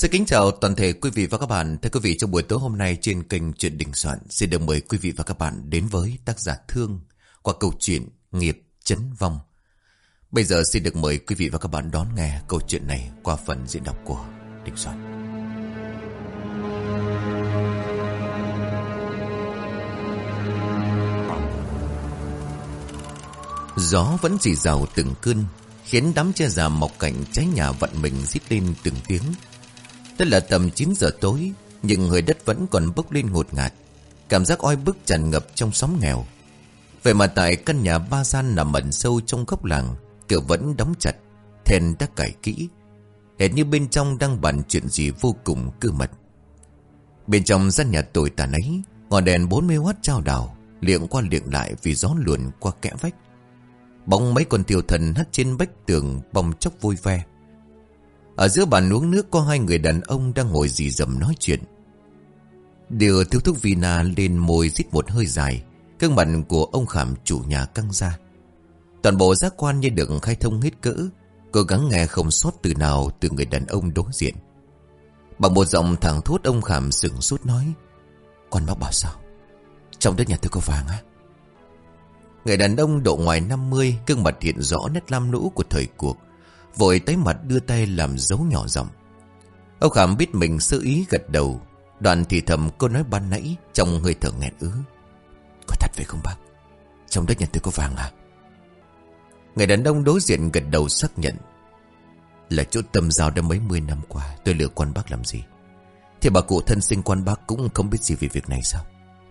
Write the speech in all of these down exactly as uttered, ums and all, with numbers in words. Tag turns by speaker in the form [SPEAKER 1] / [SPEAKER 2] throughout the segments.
[SPEAKER 1] Xin kính chào toàn thể quý vị và các bạn. Thưa quý vị, trong buổi tối hôm nay trên kênh Chuyện Đình Soạn xin được mời quý vị và các bạn đến với tác giả Thương qua câu chuyện Nghiệp Chấn Vong. Bây giờ xin được mời quý vị và các bạn đón nghe câu chuyện này qua phần diễn đọc của Đình Soạn. Gió vẫn rì rào từng cơn, khiến đám tre già mọc cạnh trái nhà vặn mình rít lên từng tiếng. Tức là tầm chín giờ tối, nhưng hơi đất vẫn còn bốc lên ngột ngạt. Cảm giác oi bức tràn ngập trong xóm nghèo. Vậy mà tại căn nhà ba gian nằm ẩn sâu trong góc làng, cửa vẫn đóng chặt, then đã cài kỹ, hệt như bên trong đang bàn chuyện gì vô cùng cơ mật. Bên trong gian nhà tồi tàn ấy, ngọn đèn bốn mươi oát chao đảo liệng qua liệng lại vì gió luồn qua kẽ vách. Bóng mấy con thiêu thần hắt trên vách tường bong chốc vui vẻ. Ở giữa bàn uống nước có hai người đàn ông đang ngồi rì rầm nói chuyện. Đưa thiếu thuốc Vina lên môi rít một hơi dài, gương mặt của ông Khảm chủ nhà căng ra. Toàn bộ giác quan như được khai thông hết cỡ, cố gắng nghe không sót từ nào từ người đàn ông đối diện. Bằng một giọng thẳng thốt, ông Khảm sửng sốt nói: "Con bác bảo sao? Trong đất nhà tôi có vàng á?" Người đàn ông độ ngoài năm mươi, gương mặt hiện rõ nét lam lũ của thời cuộc, vội tái mặt đưa tay làm dấu nhỏ giọng. Ông Khảm biết mình sơ ý gật đầu, đoạn thì thầm câu nói ban nãy trong hơi thở nghẹn ứ: "Có thật vậy không bác? Trong đất nhà tôi có vàng à?" Người đàn ông đối diện gật đầu xác nhận: "Là chỗ Tâm Giao đã mấy mươi năm qua tôi lừa con bác làm gì? Thì bà cụ thân sinh con bác cũng không biết gì về việc này sao?"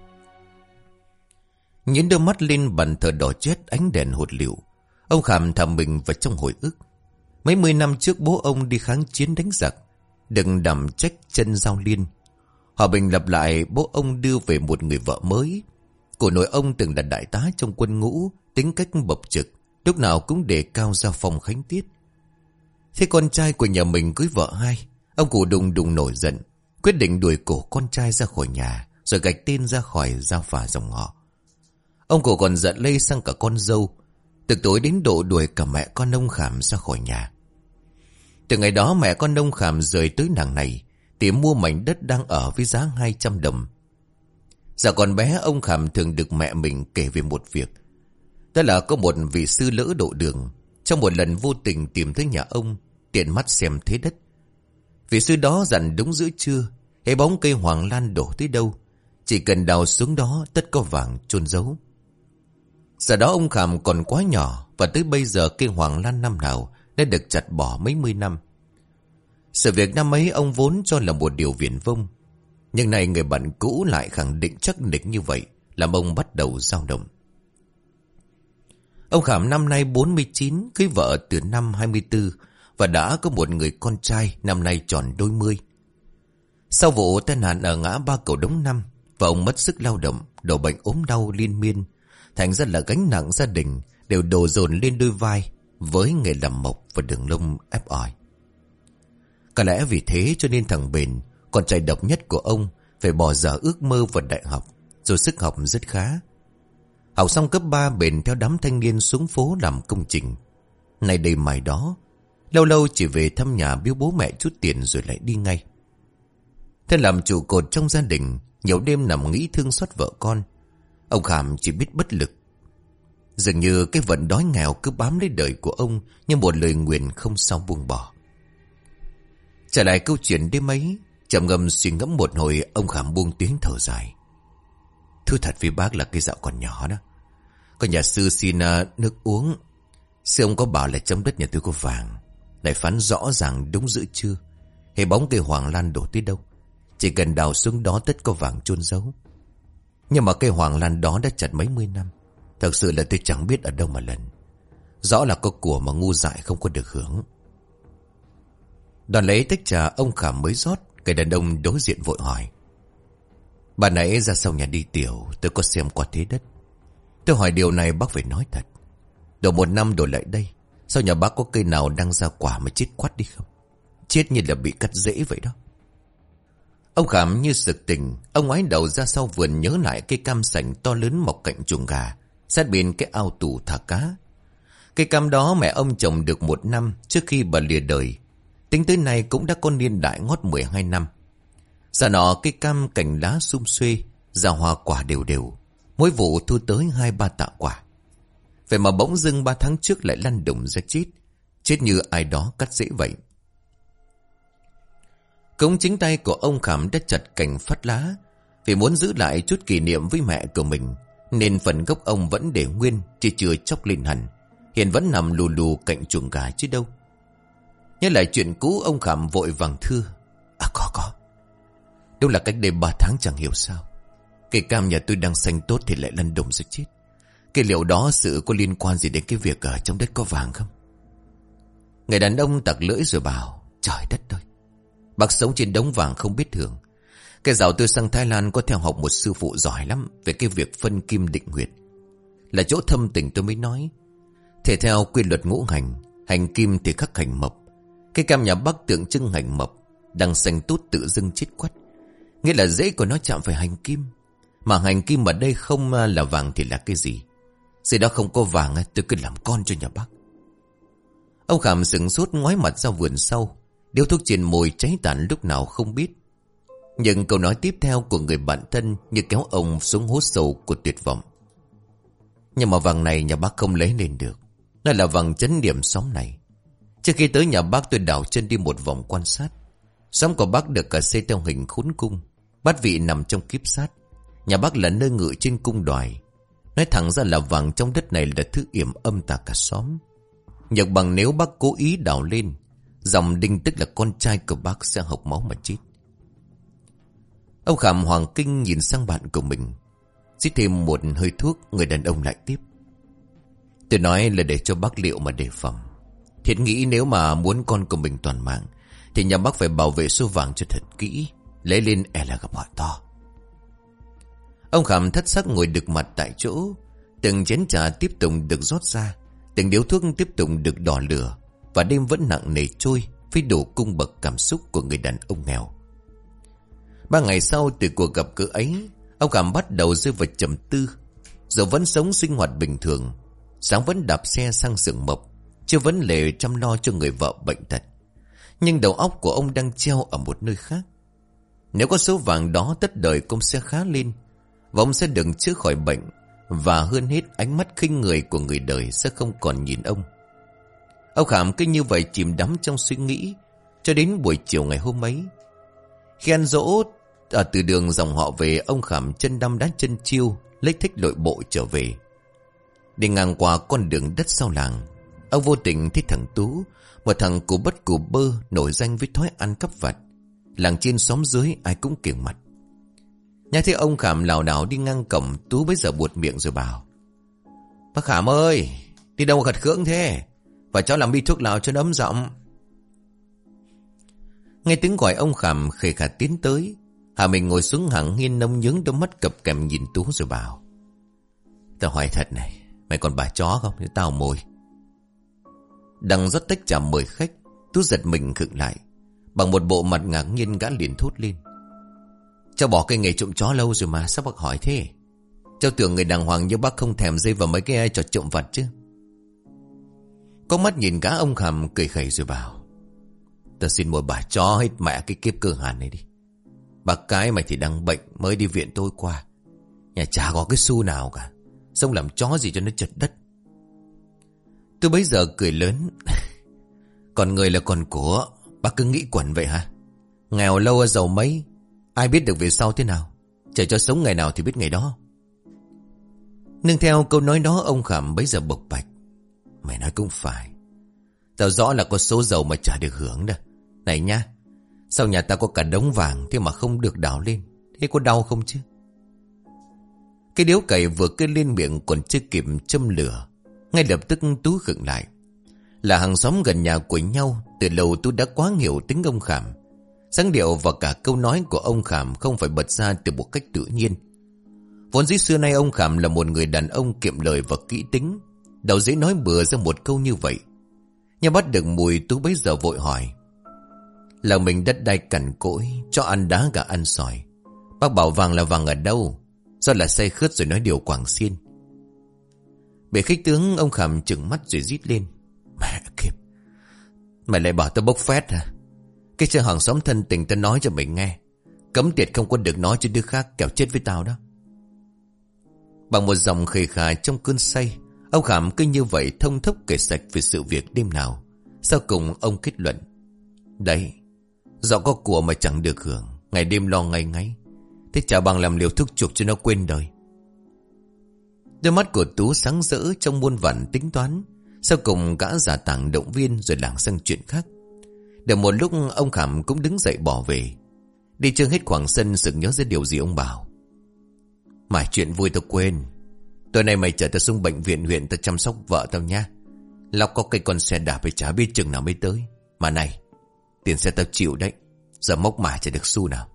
[SPEAKER 1] Nhìn đôi mắt lên bàn thờ đỏ chét ánh đèn hột lựu, ông Khảm thầm mình vào trong hồi ức. Mấy mươi năm trước bố ông đi kháng chiến đánh giặc, đừng đảm trách chân Giao Liên. Hòa bình lặp lại, bố ông đưa về một người vợ mới. Của nội ông từng là đại tá trong quân ngũ, tính cách bộc trực, lúc nào cũng đề cao gia phong khánh tiết. Thế con trai của nhà mình cưới vợ hai, ông cụ đùng đùng nổi giận, quyết định đuổi cổ con trai ra khỏi nhà, rồi gạch tên ra khỏi gia phả dòng họ. Ông cụ còn giận lây sang cả con dâu, từ tối đến độ đuổi cả mẹ con ông Khảm ra khỏi nhà. Từ ngày đó mẹ con ông Khảm rời tới nàng này, tìm mua mảnh đất đang ở với giá hai trăm đồng. Dạ còn bé, ông Khảm thường được mẹ mình kể về một việc. Đó là có một vị sư lỡ độ đường, trong một lần vô tình tìm thấy nhà ông, tiện mắt xem thế đất. Vị sư đó dặn đúng giữa trưa, hễ bóng cây hoàng lan đổ tới đâu, chỉ cần đào xuống đó tất có vàng chôn giấu. Giờ đó ông Khảm còn quá nhỏ, và tới bây giờ cây hoàng lan năm nào đã được chặt bỏ mấy mươi năm. Sự việc năm ấy ông vốn cho là một điều viển vông, nhưng nay người bạn cũ lại khẳng định chắc nịch như vậy, làm ông bắt đầu dao động. Ông Khảm năm nay bốn mươi chín, cưới vợ từ năm hai mươi tư và đã có một người con trai năm nay tròn đôi mươi. Sau vụ tai nạn ở ngã ba Cầu Đống năm, và ông mất sức lao động, đổ bệnh ốm đau liên miên, thành ra là gánh nặng gia đình đều đổ dồn lên đôi vai với nghề làm mộc và đường lông ép ỏi. Có lẽ vì thế cho nên thằng Bền, con trai độc nhất của ông, phải bỏ dở ước mơ vào đại học, dù sức học rất khá. Học xong cấp ba, Bền theo đám thanh niên xuống phố làm công trình, này đây mày đó, lâu lâu chỉ về thăm nhà biếu bố mẹ chút tiền rồi lại đi ngay. Thế làm trụ cột trong gia đình, nhiều đêm nằm nghĩ thương xót vợ con, ông Khảm chỉ biết bất lực. Dường như cái vận đói nghèo cứ bám lấy đời của ông như một lời nguyền không sao buông bỏ. Trở lại câu chuyện đêm ấy, trầm ngâm suy ngẫm một hồi, ông Khảm buông tiếng thở dài: "Thưa thật với bác là cái dạo còn nhỏ đó, có nhà sư xin uh, nước uống. Sư ông có bảo là trong đất nhà tôi có vàng, lại phán rõ ràng đúng giữa trưa, hay bóng cây hoàng lan đổ tới đâu, chỉ cần đào xuống đó tất có vàng chôn giấu. Nhưng mà cây hoàng lan đó đã chặt mấy mươi năm, thật sự là tôi chẳng biết ở đâu mà lần. Rõ là có của mà ngu dại không có được hưởng." Đoàn lấy tách trà ông Khảm mới rót, cái đàn ông đối diện vội hỏi: "Bà nãy ra sau nhà đi tiểu, tôi có xem qua thế đất. Tôi hỏi điều này bác phải nói thật. Độ một năm đổ lại đây, sao nhà bác có cây nào đang ra quả mà chết quát đi không? Chết như là bị cắt rễ vậy đó." Ông Khảm như sực tỉnh, ông ngoái đầu ra sau vườn nhớ lại cây cam sành to lớn mọc cạnh chuồng gà, sát bên cái ao tù thả cá. Cây cam đó mẹ ông trồng được một năm trước khi bà lìa đời. Tính tới nay cũng đã có niên đại ngót mười hai năm. Giờ nọ cây cam cành lá sum xuê, ra hoa quả đều đều, mỗi vụ thu tới hai ba tạ quả. Vậy mà bỗng dưng ba tháng trước lại lăn đùng ra chết, chết như ai đó cắt rễ vậy. Cũng chính tay của ông Khảm đã chặt cành phát lá, vì muốn giữ lại chút kỷ niệm với mẹ của mình, nên phần gốc ông vẫn để nguyên, chỉ chưa chóc lên hẳn. Hiện vẫn nằm lù lù cạnh chuồng gà chứ đâu. Nhớ lại chuyện cũ, ông Khảm vội vàng thưa: À có có Đâu là cách đây ba tháng chẳng hiểu sao cây cam nhà tôi đang xanh tốt thì lại lăn đùng ra chết. Cái liệu đó sự có liên quan gì đến cái việc ở trong đất có vàng không? Người đàn ông tặc lưỡi rồi bảo: Trời đất ơi, bác sống trên đống vàng không biết thường. Cái dạo tôi sang Thái Lan có theo học một sư phụ giỏi lắm về cái việc phân kim định huyệt. Là chỗ thâm tình tôi mới nói. Thể theo quy luật ngũ hành, hành kim thì khắc hành mộc. Cái cam nhà Bắc tượng trưng hành mộc, đang xanh tốt tự dưng chết quắt, nghĩa là rễ của nó chạm phải hành kim. Mà hành kim ở đây không là vàng thì là cái gì? Gì đó không có vàng tôi cứ làm con cho nhà Bắc. Ông Khảm sững sốt ngoái mặt ra vườn sau, điếu thuốc trên môi cháy tàn lúc nào không biết. Nhưng câu nói tiếp theo của người bạn thân như kéo ông xuống hố sâu của tuyệt vọng. Nhưng mà vàng này nhà bác không lấy lên được. Nó là vàng chấn điểm xóm này. Trước khi tới nhà bác tôi đảo chân đi một vòng quan sát. Xóm của bác được cả xây theo hình khốn cung. Bát vị nằm trong kiếp sát. Nhà bác là nơi ngự trên cung đoài. Nói thẳng ra là vàng trong đất này là thứ yểm âm tà cả xóm. Nhược bằng nếu bác cố ý đào lên, dòng Đinh tức là con trai của bác sẽ hộc máu mà chết. Ông Khảm hoàng kinh nhìn sang bạn của mình. Xít thêm một hơi thuốc, người đàn ông lại tiếp: Tôi nói là để cho bác liệu mà đề phòng. Thiệt nghĩ nếu mà muốn con của mình toàn mạng thì nhà bác phải bảo vệ số vàng cho thật kỹ. Lấy lên e là gặp họa to. Ông Khảm thất sắc ngồi đực mặt tại chỗ. Từng chén trà tiếp tục được rót ra, từng điếu thuốc tiếp tục được đỏ lửa. Và đêm vẫn nặng nề trôi với đủ cung bậc cảm xúc của người đàn ông nghèo. Ba ngày sau từ cuộc gặp gỡ ấy, ông Khảm bắt đầu rơi vào trầm tư. Giờ vẫn sống sinh hoạt bình thường, sáng vẫn đạp xe sang xưởng mộc, chưa vấn lệ chăm lo cho người vợ bệnh tật. Nhưng đầu óc của ông đang treo ở một nơi khác. Nếu có số vàng đó, tất đời ông sẽ khá lên, và ông sẽ được chữa khỏi bệnh. Và hơn hết, ánh mắt khinh người của người đời sẽ không còn nhìn ông. Ông Khảm cứ như vậy chìm đắm trong suy nghĩ cho đến buổi chiều ngày hôm ấy. Khi ăn dỗ ở từ đường dòng họ về, ông Khảm chân đăm đá chân chiêu lấy thích lội bộ trở về. Đi ngang qua con đường đất sau làng, ông vô tình thấy thằng Tú, một thằng cù bất cù bơ nổi danh với thói ăn cắp vặt. Làng trên xóm dưới ai cũng kiêng mặt. Nghe thấy ông Khảm lảo đảo đi ngang cổng, Tú bấy giờ buột miệng rồi bảo: Bác Khảm ơi, đi đâu gật gưỡng thế? Và cháu làm bi thuốc lào cho nó ấm giọng. Nghe tiếng gọi, ông Khảm khề khà tiến tới. Hà mình ngồi xuống hẳn nghiêng nông nhướng, đôi mắt cập kèm nhìn Tú rồi bảo: Tao hỏi thật này, mày còn bà chó không? Để tao mồi. Đang rót tách trà mời khách, Tú giật mình khựng lại. Bằng một bộ mặt ngạc nhiên, gã liền thốt lên: Cháu bỏ cái nghề trộm chó lâu rồi mà, sao bác hỏi thế? Cháu tưởng người đàng hoàng như bác không thèm dây vào mấy cái trò trộm vặt chứ. Có mắt nhìn gã, ông Khảm cười khẩy rồi bảo: Tao xin một bà chó hết mẹ cái kiếp cơ hàn này đi. Bác cái mày thì đang bệnh, mới đi viện tôi qua. Nhà chả có cái xu nào cả, xong làm chó gì cho nó chật đất. Tôi bấy giờ cười lớn: Còn người là còn của, bác cứ nghĩ quẩn vậy hả? Nghèo lâu giàu mấy, ai biết được về sau thế nào? Chờ cho sống ngày nào thì biết ngày đó. Nương theo câu nói đó, ông Khảm bấy giờ bộc bạch: Mày nói cũng phải, tao rõ là có số giàu mà chả được hưởng đâu. Này nha, sao nhà ta có cả đống vàng thế mà không được đào lên? Thế có đau không chứ? Cái điếu cày vừa cứ lên miệng còn chưa kịp châm lửa, ngay lập tức Tú khựng lại. Là hàng xóm gần nhà của nhau, từ lâu Tú đã quá hiểu tính ông Khảm. Dáng điệu và cả câu nói của ông Khảm không phải bật ra từ một cách tự nhiên. Vốn dĩ xưa nay ông Khảm là một người đàn ông kiệm lời và kỹ tính, đâu dễ nói bừa ra một câu như vậy. Nhưng bắt được mùi, Tú bấy giờ vội hỏi: Là mình đất đai cằn cỗi, cho ăn đá gà ăn sỏi. Bác bảo vàng là vàng ở đâu? Do là say khướt rồi nói điều quảng xiên. Bề khích tướng, ông Khảm trừng mắt rồi rít lên: Mẹ kiếp, mày lại bảo tao bốc phét hả? Cái sự hàng xóm thân tình ta nói cho mình nghe. Cấm tiệt không có được nói cho đứa khác, kẻo chết với tao đó. Bằng một giọng khề khà trong cơn say, ông Khảm cứ như vậy thông thốc kể sạch về sự việc đêm nào. Sau cùng ông kết luận: Đấy, do có của mà chẳng được hưởng, ngày đêm lo ngay ngáy. Thế chả bằng làm liều thuốc chuộc cho nó quên đời. Đôi mắt của Tú sáng rỡ trong muôn vàn tính toán. Sau cùng gã giả tảng động viên rồi lảng sang chuyện khác. Được một lúc ông Khảm cũng đứng dậy bỏ về. Đi chưa hết khoảng sân sực nhớ ra điều gì ông bảo: Mải chuyện vui tao quên. Tối nay mày chở tao xuống bệnh viện huyện, tao chăm sóc vợ tao nha. Lóc có cây con xe đạp phải chả biết chừng nào mới tới. Mà này, tiền xe tao chịu đấy. Giờ mốc mải chả được xu nào.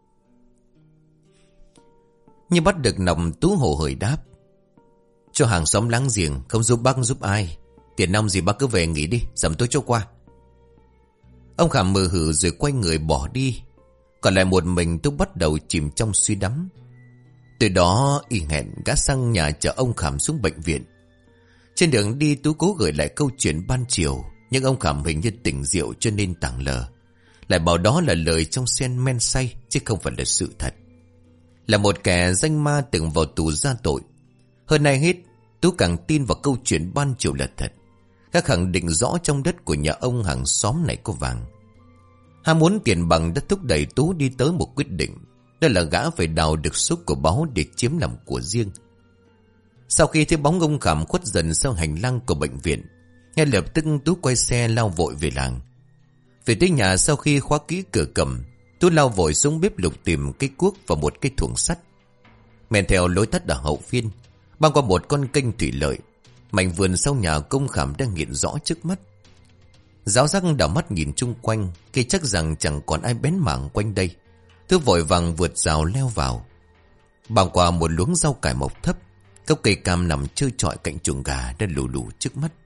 [SPEAKER 1] Như bắt được nòng, Tú hổ hởi đáp: Cho hàng xóm láng giềng, không giúp bác giúp ai. Tiền nong gì bác cứ về nghỉ đi, sớm tối cho qua. Ông Khảm mờ hử rồi quay người bỏ đi. Còn lại một mình Tú bắt đầu chìm trong suy đắm. Từ đó y hẹn gã sang nhà chở ông Khảm xuống bệnh viện. Trên đường đi Tú cố gửi lại câu chuyện ban chiều, nhưng ông Khảm hình như tỉnh rượu cho nên tảng lờ. Lại bảo đó là lời trong sen men say, chứ không phải là sự thật. Là một kẻ danh ma từng vào tù ra tội. Hơn ai hết, Tú càng tin vào câu chuyện ban chiều là thật. Gã khẳng định rõ trong đất của nhà ông hàng xóm này có vàng. Ham muốn tiền bằng đã thúc đẩy Tú đi tới một quyết định. Đó là gã phải đào được số của báu để chiếm làm của riêng. Sau khi thấy bóng ông Khảm khuất dần sau hành lang của bệnh viện, ngay lập tức Tú quay xe lao vội về làng. Về tới nhà, sau khi khóa kỹ cửa cầm, Tú lao vội xuống bếp lục tìm cây cuốc và một cái thuồng sắt. Men theo lối tắt ở hậu phiên, băng qua một con kênh thủy lợi, mảnh vườn sau nhà công Khảm đang hiện rõ trước mắt. Giáo giác đảo mắt nhìn chung quanh, khi chắc rằng chẳng còn ai bén mảng quanh đây. Tú vội vàng vượt rào leo vào. Băng qua một luống rau cải mọc thấp, gốc cây cam nằm trơ trọi cạnh chuồng gà đã lù lù trước mắt.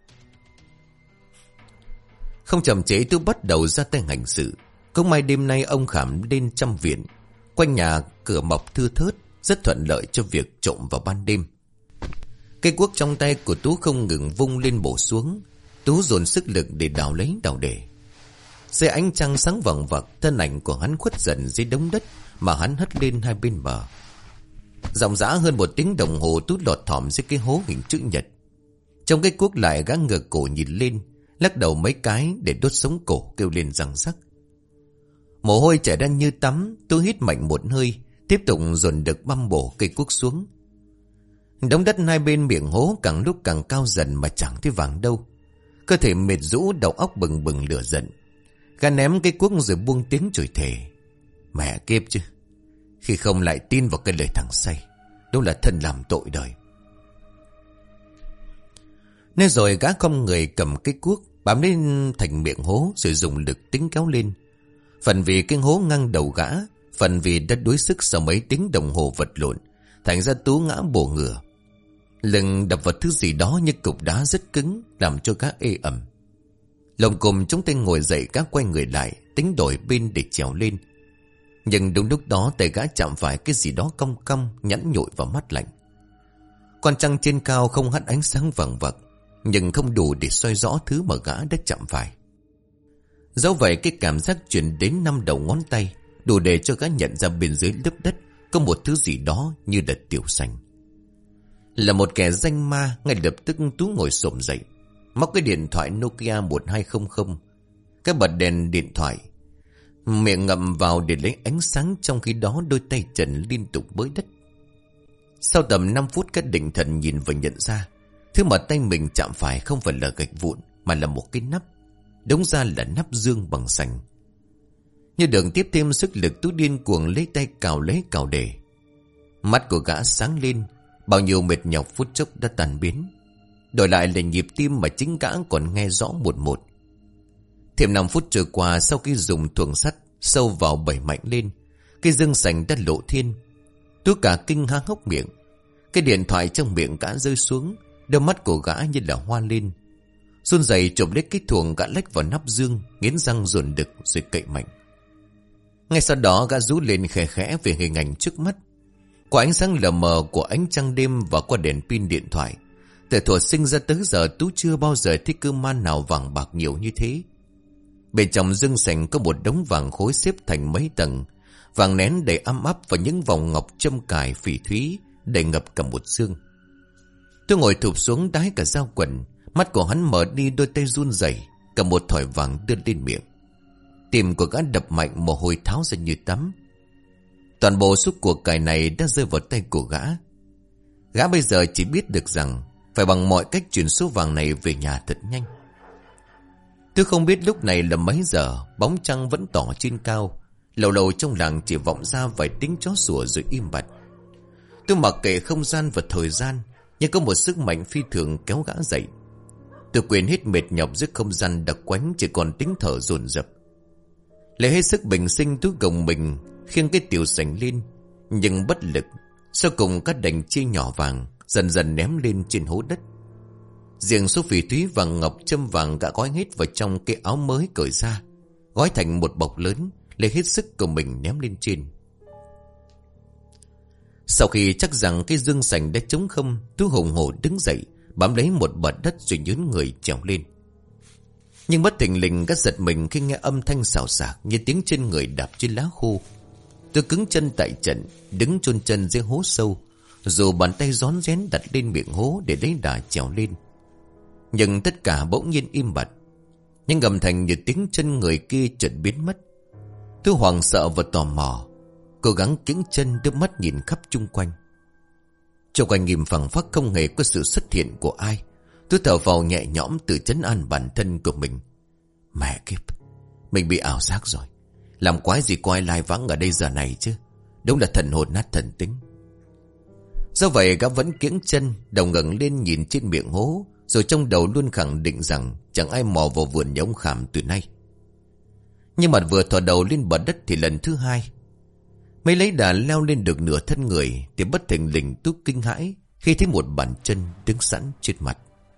[SPEAKER 1] Không chậm trễ, Tú bắt đầu ra tay hành sự. Cũng may đêm nay ông Khảm lên chăm viện. Quanh nhà cửa mọc thưa thớt, rất thuận lợi cho việc trộm vào ban đêm. Cây cuốc trong tay của Tú không ngừng vung lên bổ xuống. Tú dồn sức lực để đào lấy đào để. Dưới ánh trăng sáng vằng vặc, thân ảnh của hắn khuất dần dưới đống đất mà hắn hất lên hai bên bờ. Ròng rã hơn một tiếng đồng hồ, Tú lọt thỏm dưới cái hố hình chữ nhật. Trong cái cuốc lại, gã ngửa cổ nhìn lên, lắc đầu mấy cái để đốt sống cổ, kêu lên răng rắc. Mồ hôi chảy ra như tắm. Tú hít mạnh một hơi, tiếp tục dồn được băm bổ cây cuốc xuống. Đống đất hai bên miệng hố càng lúc càng cao dần mà chẳng thấy vàng đâu. Cơ thể mệt rũ, đầu óc bừng bừng lửa giận. Gã ném cây cuốc rồi buông tiếng chửi thề: Mẹ kiếp chứ, khi không lại tin vào cái lời thằng say, đúng là thân làm tội đời. Nên rồi gã không người cầm cái cuốc bám lên thành miệng hố rồi dùng lực tính kéo lên. Phần vì cái hố ngang đầu gã, phần vì đã đuối sức sau mấy tiếng đồng hồ vật lộn, thành ra Tú ngã bổ ngửa. Lưng đập vào thứ gì đó như cục đá rất cứng, làm cho gã ê ẩm. Lồng cùm chúng tay ngồi dậy, gã quay người lại tính đổi bên để trèo lên. Nhưng đúng lúc đó tay gã chạm phải cái gì đó cong cong, nhẵn nhụi vào mắt lạnh. Con trăng trên cao không hắt ánh sáng vàng vặc, nhưng không đủ để soi rõ thứ mà gã đã chạm phải. Dẫu vậy, cái cảm giác truyền đến năm đầu ngón tay đủ để cho gã nhận ra bên dưới lớp đất có một thứ gì đó như đợt tiểu xanh. Là một kẻ danh ma, ngay lập tức Tú ngồi xổm dậy, móc cái điện thoại Nokia một hai không không, cái bật đèn điện thoại, miệng ngậm vào để lấy ánh sáng, trong khi đó đôi tay trần liên tục bới đất. Sau tầm năm phút, các định thần nhìn và nhận ra thứ mà tay mình chạm phải không phải là gạch vụn, mà là một cái nắp. Đúng ra là nắp dương bằng sành. Như đường tiếp thêm sức lực, Tú điên cuồng lấy tay cào lấy cào để. Mắt của gã sáng lên, bao nhiêu mệt nhọc phút chốc đã tan biến. Đổi lại là nhịp tim mà chính gã còn nghe rõ một một. Thêm năm phút trôi qua, sau khi dùng thuồng sắt sâu vào bẩy mạnh lên, cái dương sành đã lộ thiên. Tú cả kinh há hốc miệng. Cái điện thoại trong miệng gã rơi xuống, đôi mắt của gã như là hoa lên. Run rẩy chộp lấy cái thuồng, gã lách vào nắp dương, nghiến răng dồn đực rồi cậy mạnh. Ngay sau đó, gã rú lên khẽ khẽ về hình ảnh trước mắt. Qua ánh sáng lờ mờ của ánh trăng đêm và qua đèn pin điện thoại, từ thuở sinh ra tới giờ Tú chưa bao giờ thấy cơ man nào vàng bạc nhiều như thế. Bên trong dương sành có một đống vàng khối xếp thành mấy tầng. Vàng nén đầy ăm ắp và những vòng ngọc châm cài phỉ thúy đầy ngập cả một dương. Tôi ngồi thụp xuống đái cả dao quần. Mắt của hắn mở đi, đôi tay run rẩy, cầm một thỏi vàng đưa lên miệng. Tim của gã đập mạnh, mồ hôi tháo ra như tắm. Toàn bộ số của cải này đã rơi vào tay của gã. Gã bây giờ chỉ biết được rằng phải bằng mọi cách chuyển số vàng này về nhà thật nhanh. Tôi không biết lúc này là mấy giờ. Bóng trăng vẫn tỏ trên cao. Lầu lầu trong làng chỉ vọng ra vài tiếng chó sủa rồi im bặt. Tôi mặc kệ không gian và thời gian, nhưng có một sức mạnh phi thường kéo gã dậy. Tôi quên hết mệt nhọc dưới không gian đặc quánh, chỉ còn tiếng thở dồn dập. Lấy hết sức bình sinh, tôi gồng mình khiêng cái tiểu sành lên, nhưng bất lực. Sau cùng các đành chia nhỏ vàng dần dần ném lên trên hố đất. Riêng số phỉ thúy vàng ngọc châm vàng gã gói hết vào trong cái áo mới cởi ra, gói thành một bọc lớn, lấy hết sức của mình ném lên trên. Sau khi chắc rằng cái dương sành đã trống không, tôi hùng hổ đứng dậy, bám lấy một bờ đất rồi nhún người trèo lên. Nhưng bất thình lình gã giật mình khi nghe âm thanh xào xạc như tiếng chân người đạp trên lá khô. Tôi cứng chân tại trận, đứng chôn chân dưới hố sâu, dù bàn tay rón rén đặt lên miệng hố để lấy đà trèo lên. Nhưng tất cả bỗng nhiên im bặt, nhưng ngầm thành như tiếng chân người kia chợt biến mất. Tôi hoảng sợ và tò mò, cố gắng kiễng chân đưa mắt nhìn khắp chung quanh. Trong quanh nghiêm phẳng phắc không hề có sự xuất hiện của ai. Tôi thở vào nhẹ nhõm tự trấn an bản thân của mình. Mẹ kiếp, mình bị ảo giác rồi. Làm quái gì có ai lai vắng ở đây giờ này chứ. Đúng là thần hồn nát thần tính. Do vậy gã vẫn kiễng chân, đầu ngẩng lên nhìn trên miệng hố, rồi trong đầu luôn khẳng định rằng chẳng ai mò vào vườn nhà ông Khảm từ nay. Nhưng mà vừa thò đầu lên bờ đất thì lần thứ hai, mới lấy đà leo lên được nửa thân người, thì bất thình lình tôi kinh hãi khi thấy một bàn chân đứng sẵn trên mặt.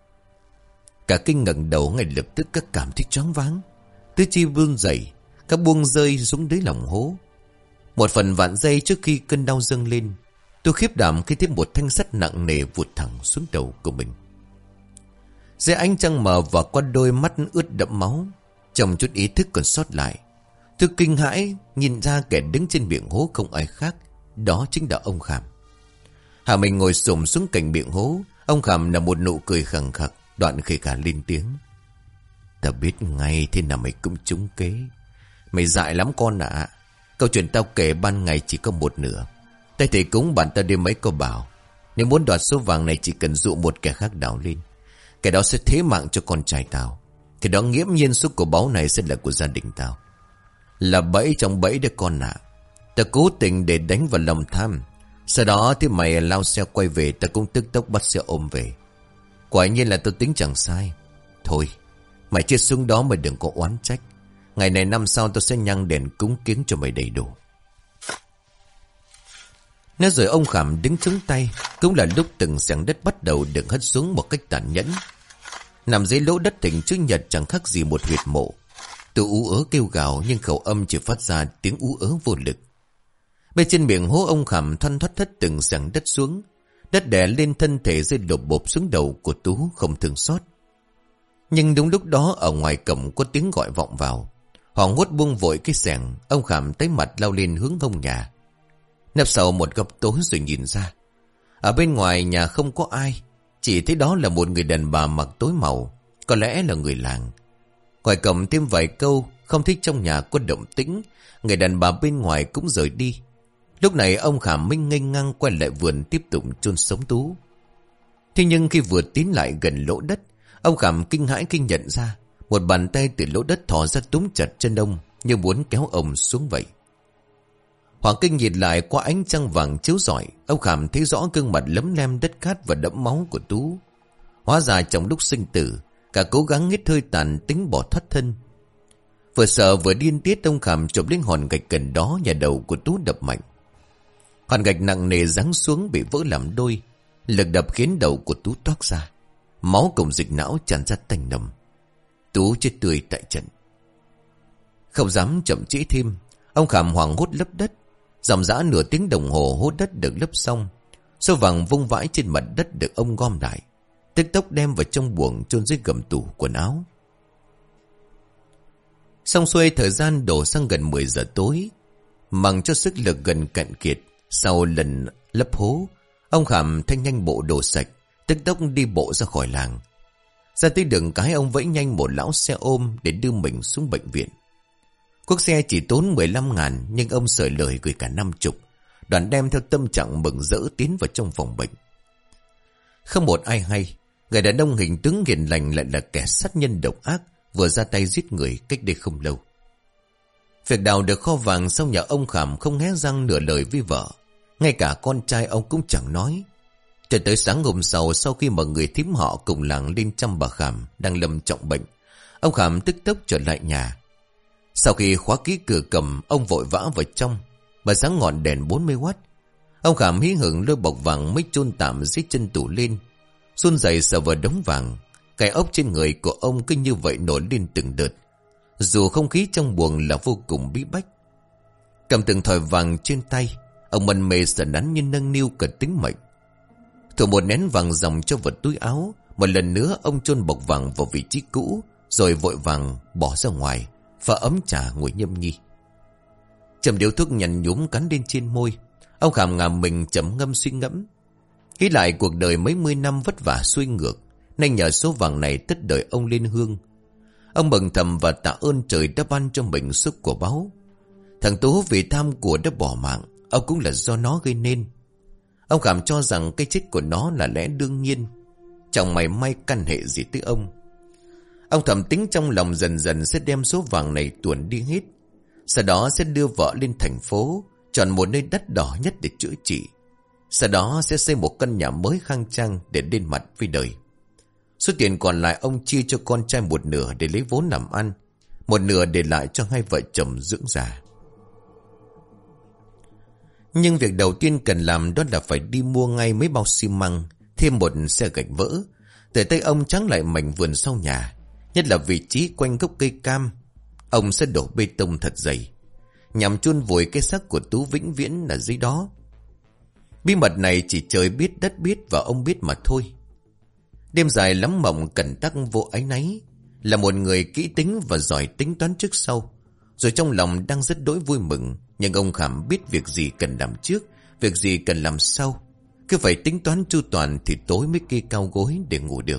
[SPEAKER 1] Cả kinh ngẩng đầu, ngay lập tức các cảm thấy choáng váng, tứ chi run rẩy, các buông rơi xuống đáy lòng hố. Một phần vạn giây trước khi cơn đau dâng lên, tôi khiếp đảm khi thấy một thanh sắt nặng nề vụt thẳng xuống đầu của mình. Dưới ánh trăng mờ và qua đôi mắt ướt đẫm máu, trong chút ý thức còn sót lại, tôi kinh hãi nhìn ra kẻ đứng trên miệng hố không ai khác, đó chính là ông Khảm. Hà mình ngồi xổm xuống cạnh miệng hố, ông Khảm là một nụ cười khẳng khặc, đoạn khề khà lên tiếng. Ta biết ngay thế nào mày cũng trúng kế. Mày dại lắm con ạ. À. Câu chuyện tao kể ban ngày chỉ có một nửa. Tay thầy cúng bạn ta đêm mấy câu bảo, nếu muốn đoạt số vàng này chỉ cần dụ một kẻ khác đào lên. Kẻ đó sẽ thế mạng cho con trai tao. Kẻ đó nghiễm nhiên số của báu này sẽ là của gia đình tao. Là bẫy trong bẫy đấy con ạ. À. Ta cố tình để đánh vào lòng tham. Sau đó thì mày lao xe quay về, ta cũng tức tốc bắt xe ôm về. Quả nhiên là tôi tính chẳng sai. Thôi, mày chết xuống đó mà đừng có oán trách. Ngày này năm sau tôi sẽ nhang đèn cúng kiến cho mày đầy đủ. Nói rồi ông Khảm đứng chống tay. Cũng là lúc từng xẻng đất bắt đầu được hất xuống một cách tàn nhẫn. Nằm dưới lỗ đất thình chữ nhật chẳng khác gì một huyệt mộ. Tôi ú ớ kêu gào, nhưng khẩu âm chỉ phát ra tiếng ú ớ vô lực. Bên trên miệng hố ông Khảm thoăn thoắt thất từng xẻng đất xuống. Đất đè lên thân thể rơi đột bộp xuống đầu của Tú không thương xót. Nhưng đúng lúc đó ở ngoài cổng có tiếng gọi vọng vào. Hoàng hốt buông vội cái xẻng, ông Khảm tái mặt lao lên hướng hông nhà. Nấp sau một góc tối rồi nhìn ra. Ở bên ngoài nhà không có ai, chỉ thấy đó là một người đàn bà mặc tối màu, có lẽ là người làng. Ngoài cổng thêm vài câu, không thích trong nhà có động tĩnh, người đàn bà bên ngoài cũng rời đi. Lúc này ông Khảm minh nghênh ngang quay lại vườn tiếp tục chôn sống Tú. Thế nhưng khi vừa tiến lại gần lỗ đất, ông Khảm kinh hãi khi nhận ra một bàn tay từ lỗ đất thò ra túm chặt chân ông, như muốn kéo ông xuống vậy. Hoàng kinh nhìn lại qua ánh trăng vàng chiếu rọi, ông Khảm thấy rõ gương mặt lấm lem đất cát và đẫm máu của Tú. Hóa ra trong lúc sinh tử, cả cố gắng hết hơi tàn tính bỏ thoát thân. Vừa sợ vừa điên tiết, ông Khảm chụp lên hòn gạch gần đó, nhà đầu của Tú đập mạnh. Hòn gạch nặng nề giáng xuống bị vỡ làm đôi, lực đập khiến đầu của Tú toát ra, máu cùng dịch não tràn ra tanh nồng. Tú chết tươi tại trận. Không dám chậm trễ thêm, ông Khảm hoảng hốt lấp đất. Dòng dã nửa tiếng đồng hồ hốt đất được lấp xong, số vàng vung vãi trên mặt đất được ông gom lại, tức tốc đem vào trong buồng chôn dưới gầm tủ quần áo. Xong xuôi thời gian đổ sang gần mười giờ tối. Mằng cho sức lực gần cạn kiệt. Sau lần lấp hố, ông Khảm thanh nhanh bộ đồ sạch, tức tốc đi bộ ra khỏi làng. Ra tới đường cái, ông vẫy nhanh một lão xe ôm để đưa mình xuống bệnh viện. Cuốc xe chỉ tốn mười lăm ngàn, nhưng ông sởi lời gửi cả năm chục. Đoàn đem theo tâm trạng mừng rỡ tiến vào trong phòng bệnh. Không một ai hay, người đàn ông hình tướng hiền lành lại là kẻ sát nhân độc ác, vừa ra tay giết người cách đây không lâu. Việc đào được kho vàng sau nhà ông Khảm không hé răng nửa lời với vợ. Ngay cả con trai ông cũng chẳng nói. Cho tới sáng hôm sau, sau khi mà người thím họ cùng làng lên chăm bà Khảm đang lâm trọng bệnh, ông Khảm tức tốc trở lại nhà. Sau khi khóa kỹ cửa cầm, ông vội vã vào trong, bà sáng ngọn đèn bốn mươi oát. Ông Khảm hí hửng lôi bọc vàng mới chôn tạm dưới chân tủ lên, run rẩy sờ vào đống vàng. Cái ốc trên người của ông cứ như vậy nổi lên từng đợt, dù không khí trong buồng là vô cùng bí bách. Cầm từng thỏi vàng trên tay, ông mân mê sờ nắn như nâng niu cả tính mệnh. Thổi một nén vàng dòng cho vật túi áo. Một lần nữa ông chôn bọc vàng vào vị trí cũ, rồi vội vàng bỏ ra ngoài, pha ấm trà ngồi nhâm nhi. Chầm điếu thuốc nhằn nhúm cắn lên trên môi. Ông Khảm ngả mình chấm ngâm suy ngẫm. Nghĩ lại cuộc đời mấy mươi năm vất vả xuôi ngược, nay nhờ số vàng này tất đời ông lên hương. Ông mừng thầm và tạ ơn trời đã ban cho mình sức của báu. Thằng Tú vì tham của đã bỏ mạng, ông cũng là do nó gây nên. Ông Khảm cho rằng cái chết của nó là lẽ đương nhiên, chẳng mảy may căn hệ gì tới ông. Ông thầm tính trong lòng dần dần sẽ đem số vàng này tuồn đi hết. Sau đó sẽ đưa vợ lên thành phố, chọn một nơi đắt đỏ nhất để chữa trị. Sau đó sẽ xây một căn nhà mới khang trang để lên mặt với đời. Số tiền còn lại ông chia cho con trai một nửa để lấy vốn làm ăn, một nửa để lại cho hai vợ chồng dưỡng già. Nhưng việc đầu tiên cần làm đó là phải đi mua ngay mấy bao xi măng, thêm một xe gạch vỡ. Từ tay ông trắng lại mảnh vườn sau nhà, nhất là vị trí quanh gốc cây cam. Ông sẽ đổ bê tông thật dày, nhằm chôn vùi cái xác của Tú vĩnh viễn ở dưới đó. Bí mật này chỉ trời biết đất biết và ông biết mà thôi. Đêm dài lắm mộng cẩn tắc vô áy náy, là một người kỹ tính và giỏi tính toán trước sau. Rồi trong lòng đang rất đỗi vui mừng, nhưng ông Khảm biết việc gì cần làm trước, việc gì cần làm sau. Cứ phải tính toán chu toàn thì tối mới kê cao gối để ngủ được.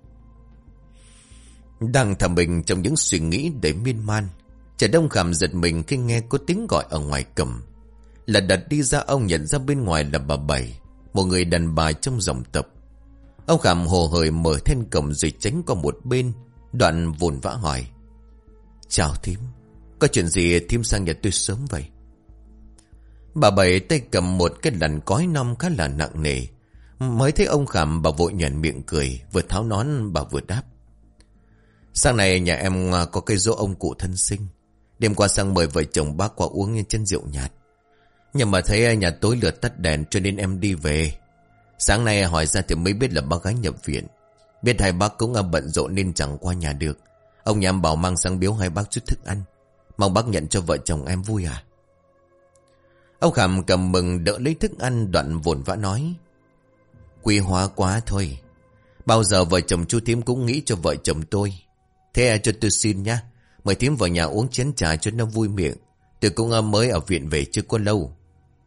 [SPEAKER 1] Đang thầm mình trong những suy nghĩ đầy miên man, chợt ông Khảm giật mình khi nghe có tiếng gọi ở ngoài cầm. Là đặt đi ra, ông nhận ra bên ngoài là bà Bảy, một người đàn bà trong dòng tộc. Ông Khảm hồ hởi mở then cổng rồi tránh qua một bên, đoạn vồn vã hỏi: "Chào thím, có chuyện gì thím sang nhà tôi sớm vậy?" Bà Bảy tay cầm một cái lằn cói non khá là nặng nề. Mới thấy ông Khảm, bà vội nhoẻn miệng cười, vừa tháo nón bà vừa đáp: "Sáng nay nhà em có cây giỗ ông cụ thân sinh. Đêm qua sang mời vợ chồng bác qua uống chân rượu nhạt. Nhưng mà thấy nhà tối lửa tắt đèn cho nên em đi về. Sáng nay hỏi ra thì mới biết là bác gái nhập viện. Biết hai bác cũng bận rộn nên chẳng qua nhà được. Ông nhà em bảo mang sang biếu hai bác chút thức ăn. Mong bác nhận cho vợ chồng em vui à?" Ông Khảm cầm mừng đỡ lấy thức ăn, đoạn vồn vã nói: "Quý hóa quá thôi. Bao giờ vợ chồng chú thím cũng nghĩ cho vợ chồng tôi. Thế cho tôi xin nhá, mời thím vào nhà uống chén trà cho nó vui miệng. Tôi cũng mới ở viện về chưa có lâu."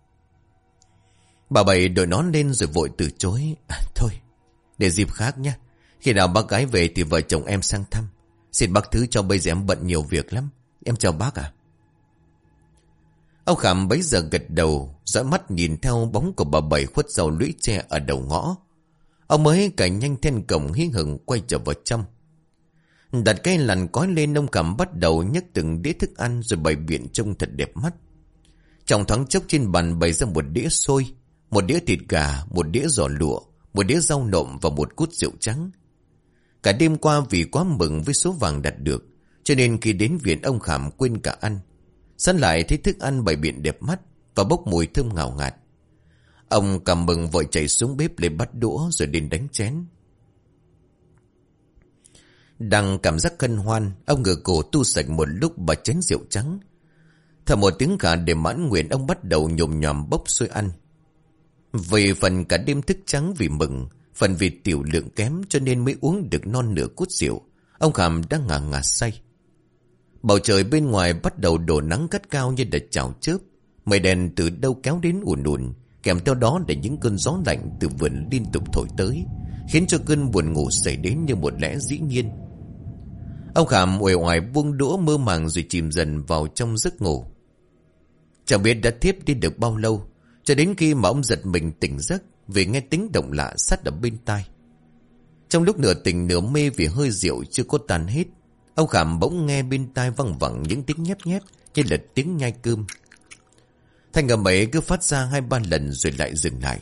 [SPEAKER 1] Bà Bảy đội nón lên rồi vội từ chối: à, "Thôi, để dịp khác nhé. Khi nào bác gái về thì vợ chồng em sang thăm. Xin bác thứ cho bây giờ em bận nhiều việc lắm. Em chào bác ạ." Ông Khảm bấy giờ gật đầu, dõi mắt nhìn theo bóng của bà Bảy khuất sau lũy tre ở đầu ngõ. Ông mới cài nhanh then cổng hí hửng quay trở vào trong. Đặt cái lằn cói lên, ông Khảm bắt đầu nhấc từng đĩa thức ăn rồi bày biện trông thật đẹp mắt. Trong thoáng chốc trên bàn bày ra một đĩa xôi, một đĩa thịt gà, một đĩa giò lụa, một đĩa rau nộm và một cút rượu trắng. Cả đêm qua vì quá mừng với số vàng đạt được, cho nên khi đến viện ông Khảm quên cả ăn. Sẵn lại thấy thức ăn bày biện đẹp mắt và bốc mùi thơm ngào ngạt. Ông cầm mừng vội chạy xuống bếp lấy bát đũa rồi đến đánh chén. Đang cảm giác hân hoan, ông ngửa cổ tu sạch một lúc bà chén rượu trắng. Thở một tiếng khả để mãn nguyện, ông bắt đầu nhồm nhòm bốc xôi ăn. Vì phần cả đêm thức trắng vì mừng, phần vì tiểu lượng kém cho nên mới uống được non nửa cút rượu. Ông Khảm đang ngà ngà say. Bầu trời bên ngoài bắt đầu đổ nắng gắt cao như đợt chảo chớp. Mây đen từ đâu kéo đến ùn ùn, kèm theo đó là những cơn gió lạnh từ vườn liên tục thổi tới, khiến cho cơn buồn ngủ xảy đến như một lẽ dĩ nhiên. Ông Khảm uể oải buông đũa mơ màng rồi chìm dần vào trong giấc ngủ. Chẳng biết đã thiếp đi được bao lâu, cho đến khi mà ông giật mình tỉnh giấc vì nghe tiếng động lạ sát ở bên tai. Trong lúc nửa tỉnh nửa mê vì hơi rượu chưa có tan hết, ông Khảm bỗng nghe bên tai văng vẳng những tiếng nhép nhép như là tiếng nhai cơm. Thanh âm ấy cứ phát ra hai ba lần rồi lại dừng lại.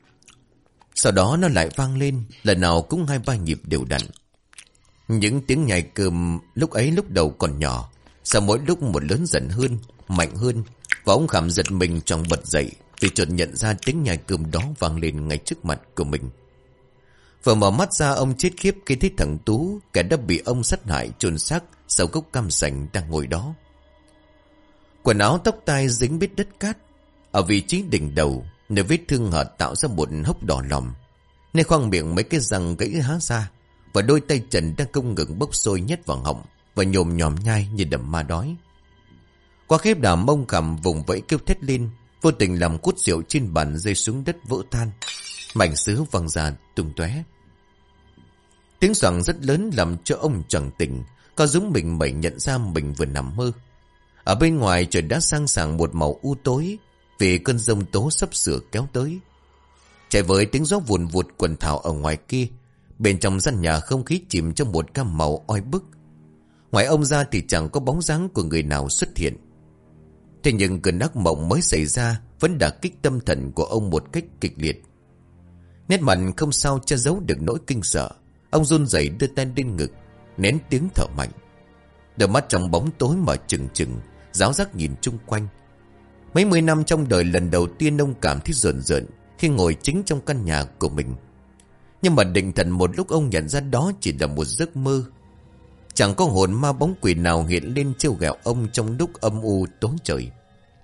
[SPEAKER 1] Sau đó nó lại vang lên, lần nào cũng hai ba nhịp đều đặn. Những tiếng nhai cơm lúc ấy lúc đầu còn nhỏ, sau mỗi lúc một lớn dần hơn, mạnh hơn, và ông Khảm giật mình choàng bật dậy vì chợt nhận ra tiếng nhai cơm đó vang lên ngay trước mặt của mình. Vừa mở mắt ra, ông chết khiếp khi thấy thằng Tú, kẻ đã bị ông sát hại chôn xác sau gốc cam sành, đang ngồi đó. Quần áo tóc tai dính bết đất cát. Ở vị trí đỉnh đầu, nơi vết thương hở tạo ra một hốc đỏ lòm, nơi khoang miệng mấy cái răng gãy há ra, và đôi tay trần đang không ngừng bốc sôi nhét vào họng và nhồm nhòm nhai như đầm ma đói. Qua khiếp đảm, ông Khảm vùng vẫy kêu thét lên, vô tình làm cút rượu trên bàn rơi xuống đất vỡ tan, mảnh sứ văng ra tung tóe. Tiếng xoảng rất lớn làm cho ông choàng tỉnh, có giống mình mẩy nhận ra mình vừa nằm mơ. Ở bên ngoài trời đã sang sảng một màu u tối vì cơn giông tố sắp sửa kéo tới. Chạy với tiếng gió vùn vụt quần thảo ở ngoài kia, bên trong gian nhà không khí chìm trong một cam màu oi bức. Ngoài ông ra thì chẳng có bóng dáng của người nào xuất hiện. Thế nhưng cơn ác mộng mới xảy ra vẫn đả kích tâm thần của ông một cách kịch liệt. Nét mặt không sao che giấu được nỗi kinh sợ. Ông run rẩy đưa tay lên ngực, nén tiếng thở mạnh. Đôi mắt trong bóng tối mở trừng trừng, ráo rác nhìn chung quanh. Mấy mươi năm trong đời, lần đầu tiên ông cảm thấy rợn rợn khi ngồi chính trong căn nhà của mình. Nhưng mà định thần một lúc, ông nhận ra đó chỉ là một giấc mơ. Chẳng có hồn ma bóng quỷ nào hiện lên trêu ghẹo ông trong lúc âm u tối trời.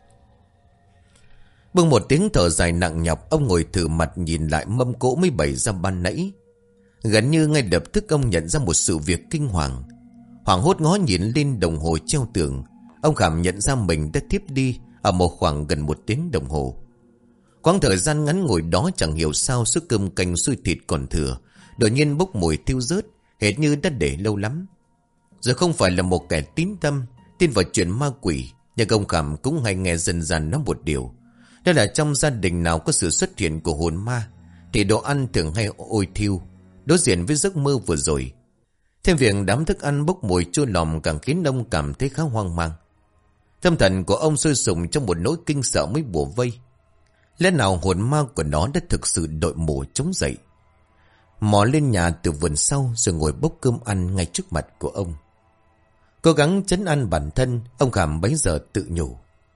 [SPEAKER 1] Bưng một tiếng thở dài nặng nhọc, ông ngồi thử mặt nhìn lại mâm cỗ mới bày ra ban nãy. Gần như ngay lập tức ông nhận ra một sự việc kinh hoàng. Hoảng hốt ngó nhìn lên đồng hồ treo tường, ông Khảm nhận ra mình đã thiếp đi ở một khoảng gần một tiếng đồng hồ. Quãng thời gian ngắn ngồi đó chẳng hiểu sao suốt cơm canh xôi thịt còn thừa đột nhiên bốc mùi thiêu rớt, hệt như đã để lâu lắm. Rồi không phải là một kẻ tín tâm, tin vào chuyện ma quỷ, nhưng ông Khảm cũng hay nghe dần dần nói một điều. Đó là trong gia đình nào có sự xuất hiện của hồn ma thì đồ ăn thường hay ôi thiêu. Đối diện với giấc mơ vừa rồi, thêm việc đám thức ăn bốc mùi chua lòng càng khiến ông cảm thấy khá hoang mang. Tâm thần của ông sôi sùng trong một nỗi kinh sợ mới bủa vây. Lẽ nào hồn ma của nó đã thực sự đội mũ chống dậy, mò lên nhà từ vườn sau rồi ngồi bốc cơm ăn ngay trước mặt của ông. Cố gắng trấn an bản thân, ông Khảm bấy giờ tự nhủ: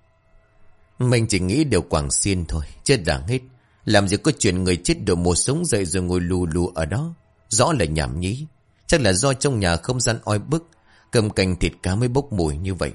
[SPEAKER 1] mình chỉ nghĩ điều quảng xiên thôi, chết đáng hết. Làm gì có chuyện người chết đổ một sống dậy rồi ngồi lù lù ở đó. Rõ là nhảm nhí. Chắc là do trong nhà không gian oi bức, cơm canh thịt cá mới bốc mùi như vậy.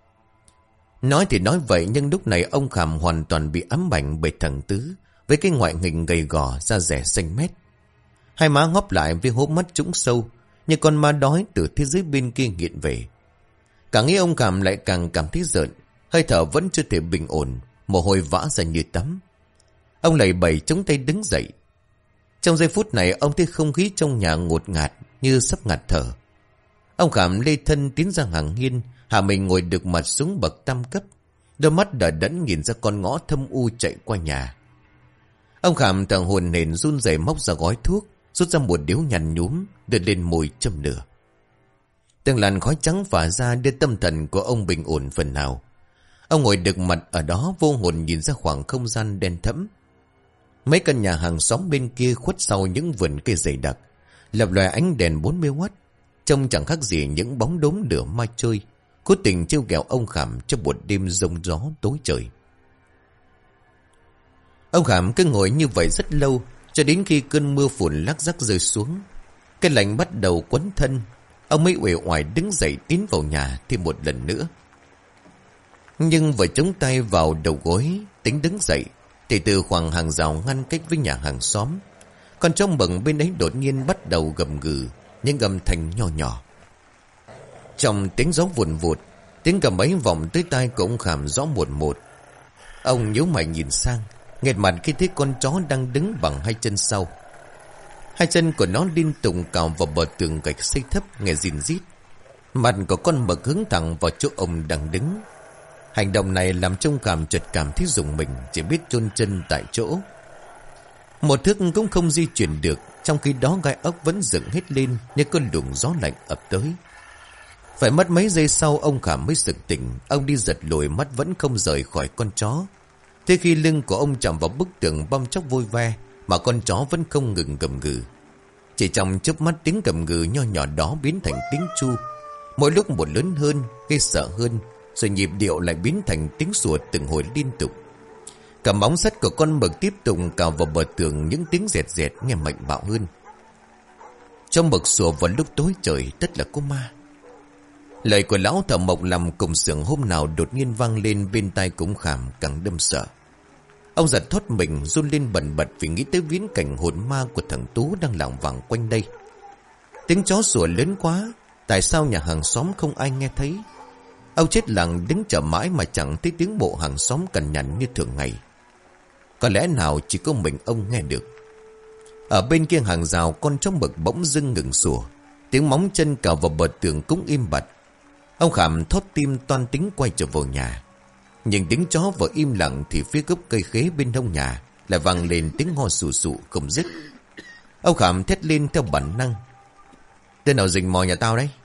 [SPEAKER 1] Nói thì nói vậy, nhưng lúc này ông Khảm hoàn toàn bị ám ảnh bởi thằng Tứ, với cái ngoại hình gầy gò, da rẻ xanh mét. Hai má ngóp lại với hốc mắt trũng sâu, như con ma đói từ thế giới bên kia hiện về. Càng nghĩ ông Khảm lại càng cảm thấy rợn, hơi thở vẫn chưa thể bình ổn, mồ hôi vã ra như tắm. Ông lầy bẩy chống tay đứng dậy. Trong giây phút này, ông thấy không khí trong nhà ngột ngạt như sắp ngạt thở. Ông Khảm lê thân tiến ra hàng hiên, hạ mình ngồi được mặt xuống bậc tam cấp, đôi mắt đờ đẫn nhìn ra con ngõ thâm u chạy qua nhà. Ông Khảm thằng hồn hển run rẩy móc ra gói thuốc, rút ra một điếu nhăn nhúm, đưa lên môi châm lửa. Từng làn khói trắng phả ra đưa tâm thần của ông bình ổn phần nào. Ông ngồi được mặt ở đó, vô hồn nhìn ra khoảng không gian đen thẫm. Mấy căn nhà hàng xóm bên kia khuất sau những vườn cây dày đặc, lập lòe ánh đèn bốn mươi oát, trông chẳng khác gì những bóng đốm lửa ma chơi, cố tình trêu ghẹo ông Khảm trong một đêm giông gió tối trời. Ông Khảm cứ ngồi như vậy rất lâu, cho đến khi cơn mưa phùn lác rắc rơi xuống, cái lạnh bắt đầu quấn thân, ông mới uể oải đứng dậy tiến vào nhà thêm một lần nữa. Nhưng vừa chống tay vào đầu gối tính đứng dậy, thì từ khoảng hàng rào ngăn cách với nhà hàng xóm, con trong bậc bên ấy đột nhiên bắt đầu gầm gừ những âm thanh nhỏ nhỏ. Trong tiếng gió vùn vụt, tiếng cầm ấy vọng tới tai của ông Khảm rõ một một. Ông nhíu mày nhìn sang, nghẹt mặt khi thấy con chó đang đứng bằng hai chân sau. Hai chân của nó liên tục cào vào bờ tường gạch xây thấp nghe rìn rít. Mặt của con mực hướng thẳng vào chỗ ông đang đứng. Hành động này làm trông Khảm chợt cảm thấy rùng mình, chỉ biết chôn chân tại chỗ. Một thước cũng không di chuyển được, trong khi đó gai ốc vẫn dựng hết lên như cơn luồng gió lạnh ập tới. Phải mất mấy giây sau ông Khảm mới sực tỉnh. Ông đi giật lùi, mắt vẫn không rời khỏi con chó. Thế khi lưng của ông chạm vào bức tường bong chóc vôi ve, mà con chó vẫn không ngừng gầm gừ. Chỉ trong chớp mắt, tiếng gầm gừ nho nhỏ đó biến thành tiếng chu, mỗi lúc một lớn hơn, gây sợ hơn, rồi nhịp điệu lại biến thành tiếng sủa từng hồi liên tục. Cả móng sắt của con mực tiếp tục cào vào bờ tường, những tiếng rẹt rẹt nghe mạnh bạo hơn. Trong mực sủa vào lúc tối trời, tất là có ma. Lời của lão thợ mộc làm cùng xưởng hôm nào đột nhiên vang lên bên tai cũng Khảm càng đâm sợ. Ông giật thót mình, run lên bần bật vì nghĩ tới viễn cảnh hồn ma của thằng Tú đang lảng vảng quanh đây. Tiếng chó sủa lớn quá, tại sao nhà hàng xóm không ai nghe thấy? Ông chết lặng đứng chờ mãi mà chẳng thấy tiếng bộ hàng xóm cằn nhằn như thường ngày. Có lẽ nào chỉ có mình ông nghe được. Ở bên kia hàng rào, con chó mực bỗng dưng ngừng sủa. Tiếng móng chân cào vào bờ tường cũng im bặt. Ông Khảm thót tim toan tính quay trở vào nhà. Nhưng tiếng chó vừa im lặng thì phía gốc cây khế bên hông nhà lại vang lên tiếng ho sù sụ không dứt. Ông Khảm thét lên theo bản năng: "Tên nào rình mò nhà tao đấy?"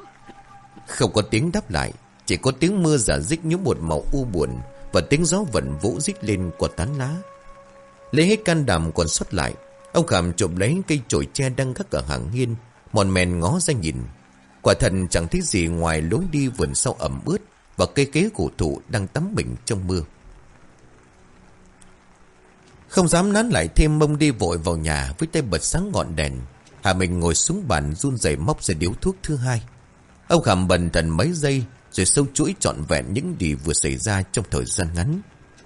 [SPEAKER 1] Không có tiếng đáp lại, chỉ có tiếng mưa rả rích nhúng một màu u buồn và tiếng gió vẩn vỗ rít lên qua tán lá. Lấy hết can đảm còn sót lại, ông Khảm chộp lấy cây chổi tre đang gác ở hàng hiên, mòn mèn ngó ra nhìn. Quả thật chẳng thấy gì ngoài lối đi vườn sau ẩm ướt và cây kế cổ thụ đang tắm mình trong mưa. Không dám nán lại thêm, mông đi vội vào nhà với tay bật sáng ngọn đèn. Hà mình ngồi xuống bàn run rẩy móc ra điếu thuốc thứ hai. Ông Khảm bần thần mấy giây rồi sâu chuỗi trọn vẹn những gì vừa xảy ra trong thời gian ngắn.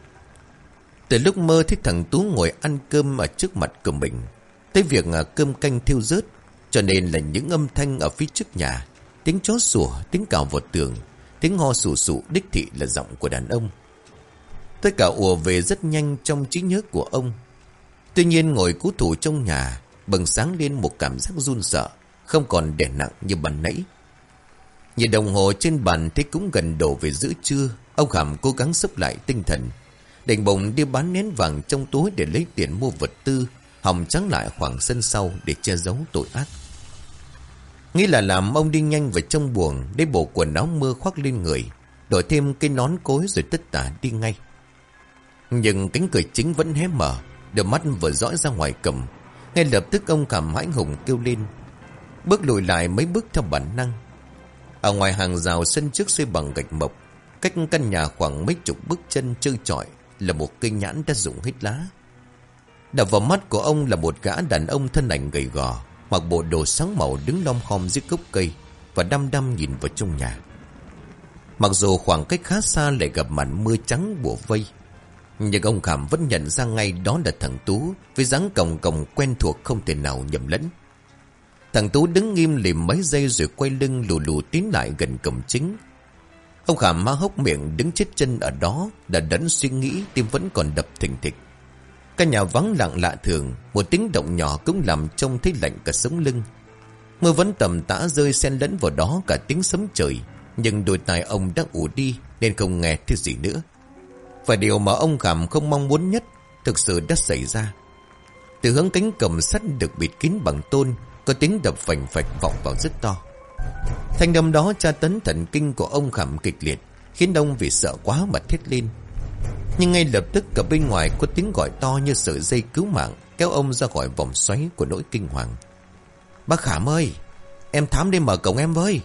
[SPEAKER 1] Từ lúc mơ thấy thằng Tú ngồi ăn cơm ở trước mặt của mình, tới việc cơm canh thiêu rớt, cho nên là những âm thanh ở phía trước nhà, tiếng chó sủa, tiếng cào vào tường, tiếng ho sù sụ đích thị là giọng của đàn ông. Tất cả ùa về rất nhanh trong trí nhớ của ông. Tuy nhiên ngồi cố thủ trong nhà bừng sáng lên một cảm giác run sợ, không còn đè nặng như ban nãy. Nhìn đồng hồ trên bàn thấy cũng gần đổ về giữa trưa. Ông Khảm cố gắng xốc lại tinh thần, định bụng đi bán nén vàng trong túi để lấy tiền mua vật tư, hòng trắng lại khoảng sân sau để che giấu tội ác. Nghĩ là làm, ông đi nhanh vào trong buồng, lấy bộ quần áo mưa khoác lên người, đổi thêm cái nón cối rồi tất tả đi ngay. Nhưng cánh cửa chính vẫn hé mở, đôi mắt vừa dõi ra ngoài cầm. Ngay lập tức ông Khảm hãi hùng kêu lên, bước lùi lại mấy bước theo bản năng. Ở ngoài hàng rào sân trước xây bằng gạch mộc, cách căn nhà khoảng mấy chục bước chân trơ trọi, là một cây nhãn đã rụng hết lá. Đập vào mắt của ông là một gã đàn ông thân ảnh gầy gò, mặc bộ đồ sáng màu, đứng lom khom dưới gốc cây và đăm đăm nhìn vào trong nhà. Mặc dù khoảng cách khá xa lại gặp màn mưa trắng bủa vây, nhưng ông Khảm vẫn nhận ra ngay đó là thằng Tú, với dáng còng còng quen thuộc không thể nào nhầm lẫn. Thằng Tú đứng nghiêm lìm mấy giây rồi quay lưng lù lù tiến lại gần cổng chính. Ông Khảm má hốc miệng đứng chết chân ở đó, đã đẫn suy nghĩ, tim vẫn còn đập thình thịch. Căn nhà vắng lặng lạ thường, một tiếng động nhỏ cũng làm trông thấy lạnh cả sống lưng. Mưa vẫn tầm tã rơi xen lẫn vào đó cả tiếng sấm trời, nhưng đôi tai ông đã ù đi nên không nghe thứ gì nữa. Và điều mà ông Khảm không mong muốn nhất thực sự đã xảy ra. Từ hướng cánh cổng sắt được bịt kín bằng tôn, có tiếng đập phành phạch vọng vào rất to. Thanh âm đó tra tấn thần kinh của ông Khảm kịch liệt, khiến ông vì sợ quá mà thét lên. Nhưng ngay lập tức cả bên ngoài có tiếng gọi to như sợi dây cứu mạng, kéo ông ra khỏi vòng xoáy của nỗi kinh hoàng. Bác Khảm ơi, em Thám đi mở cổng em với.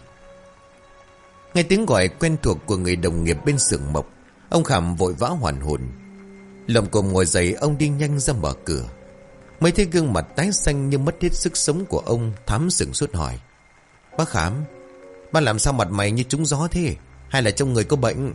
[SPEAKER 1] Nghe tiếng gọi quen thuộc của người đồng nghiệp bên xưởng mộc, ông Khảm vội vã hoàn hồn. Lầm cồm ngồi dậy, ông đi nhanh ra mở cửa. Mới thấy gương mặt tái xanh như mất hết sức sống của ông, Thám sửng sốt hỏi: Bác Khảm, bác làm sao mặt mày như trúng gió thế? Hay là trong người có bệnh?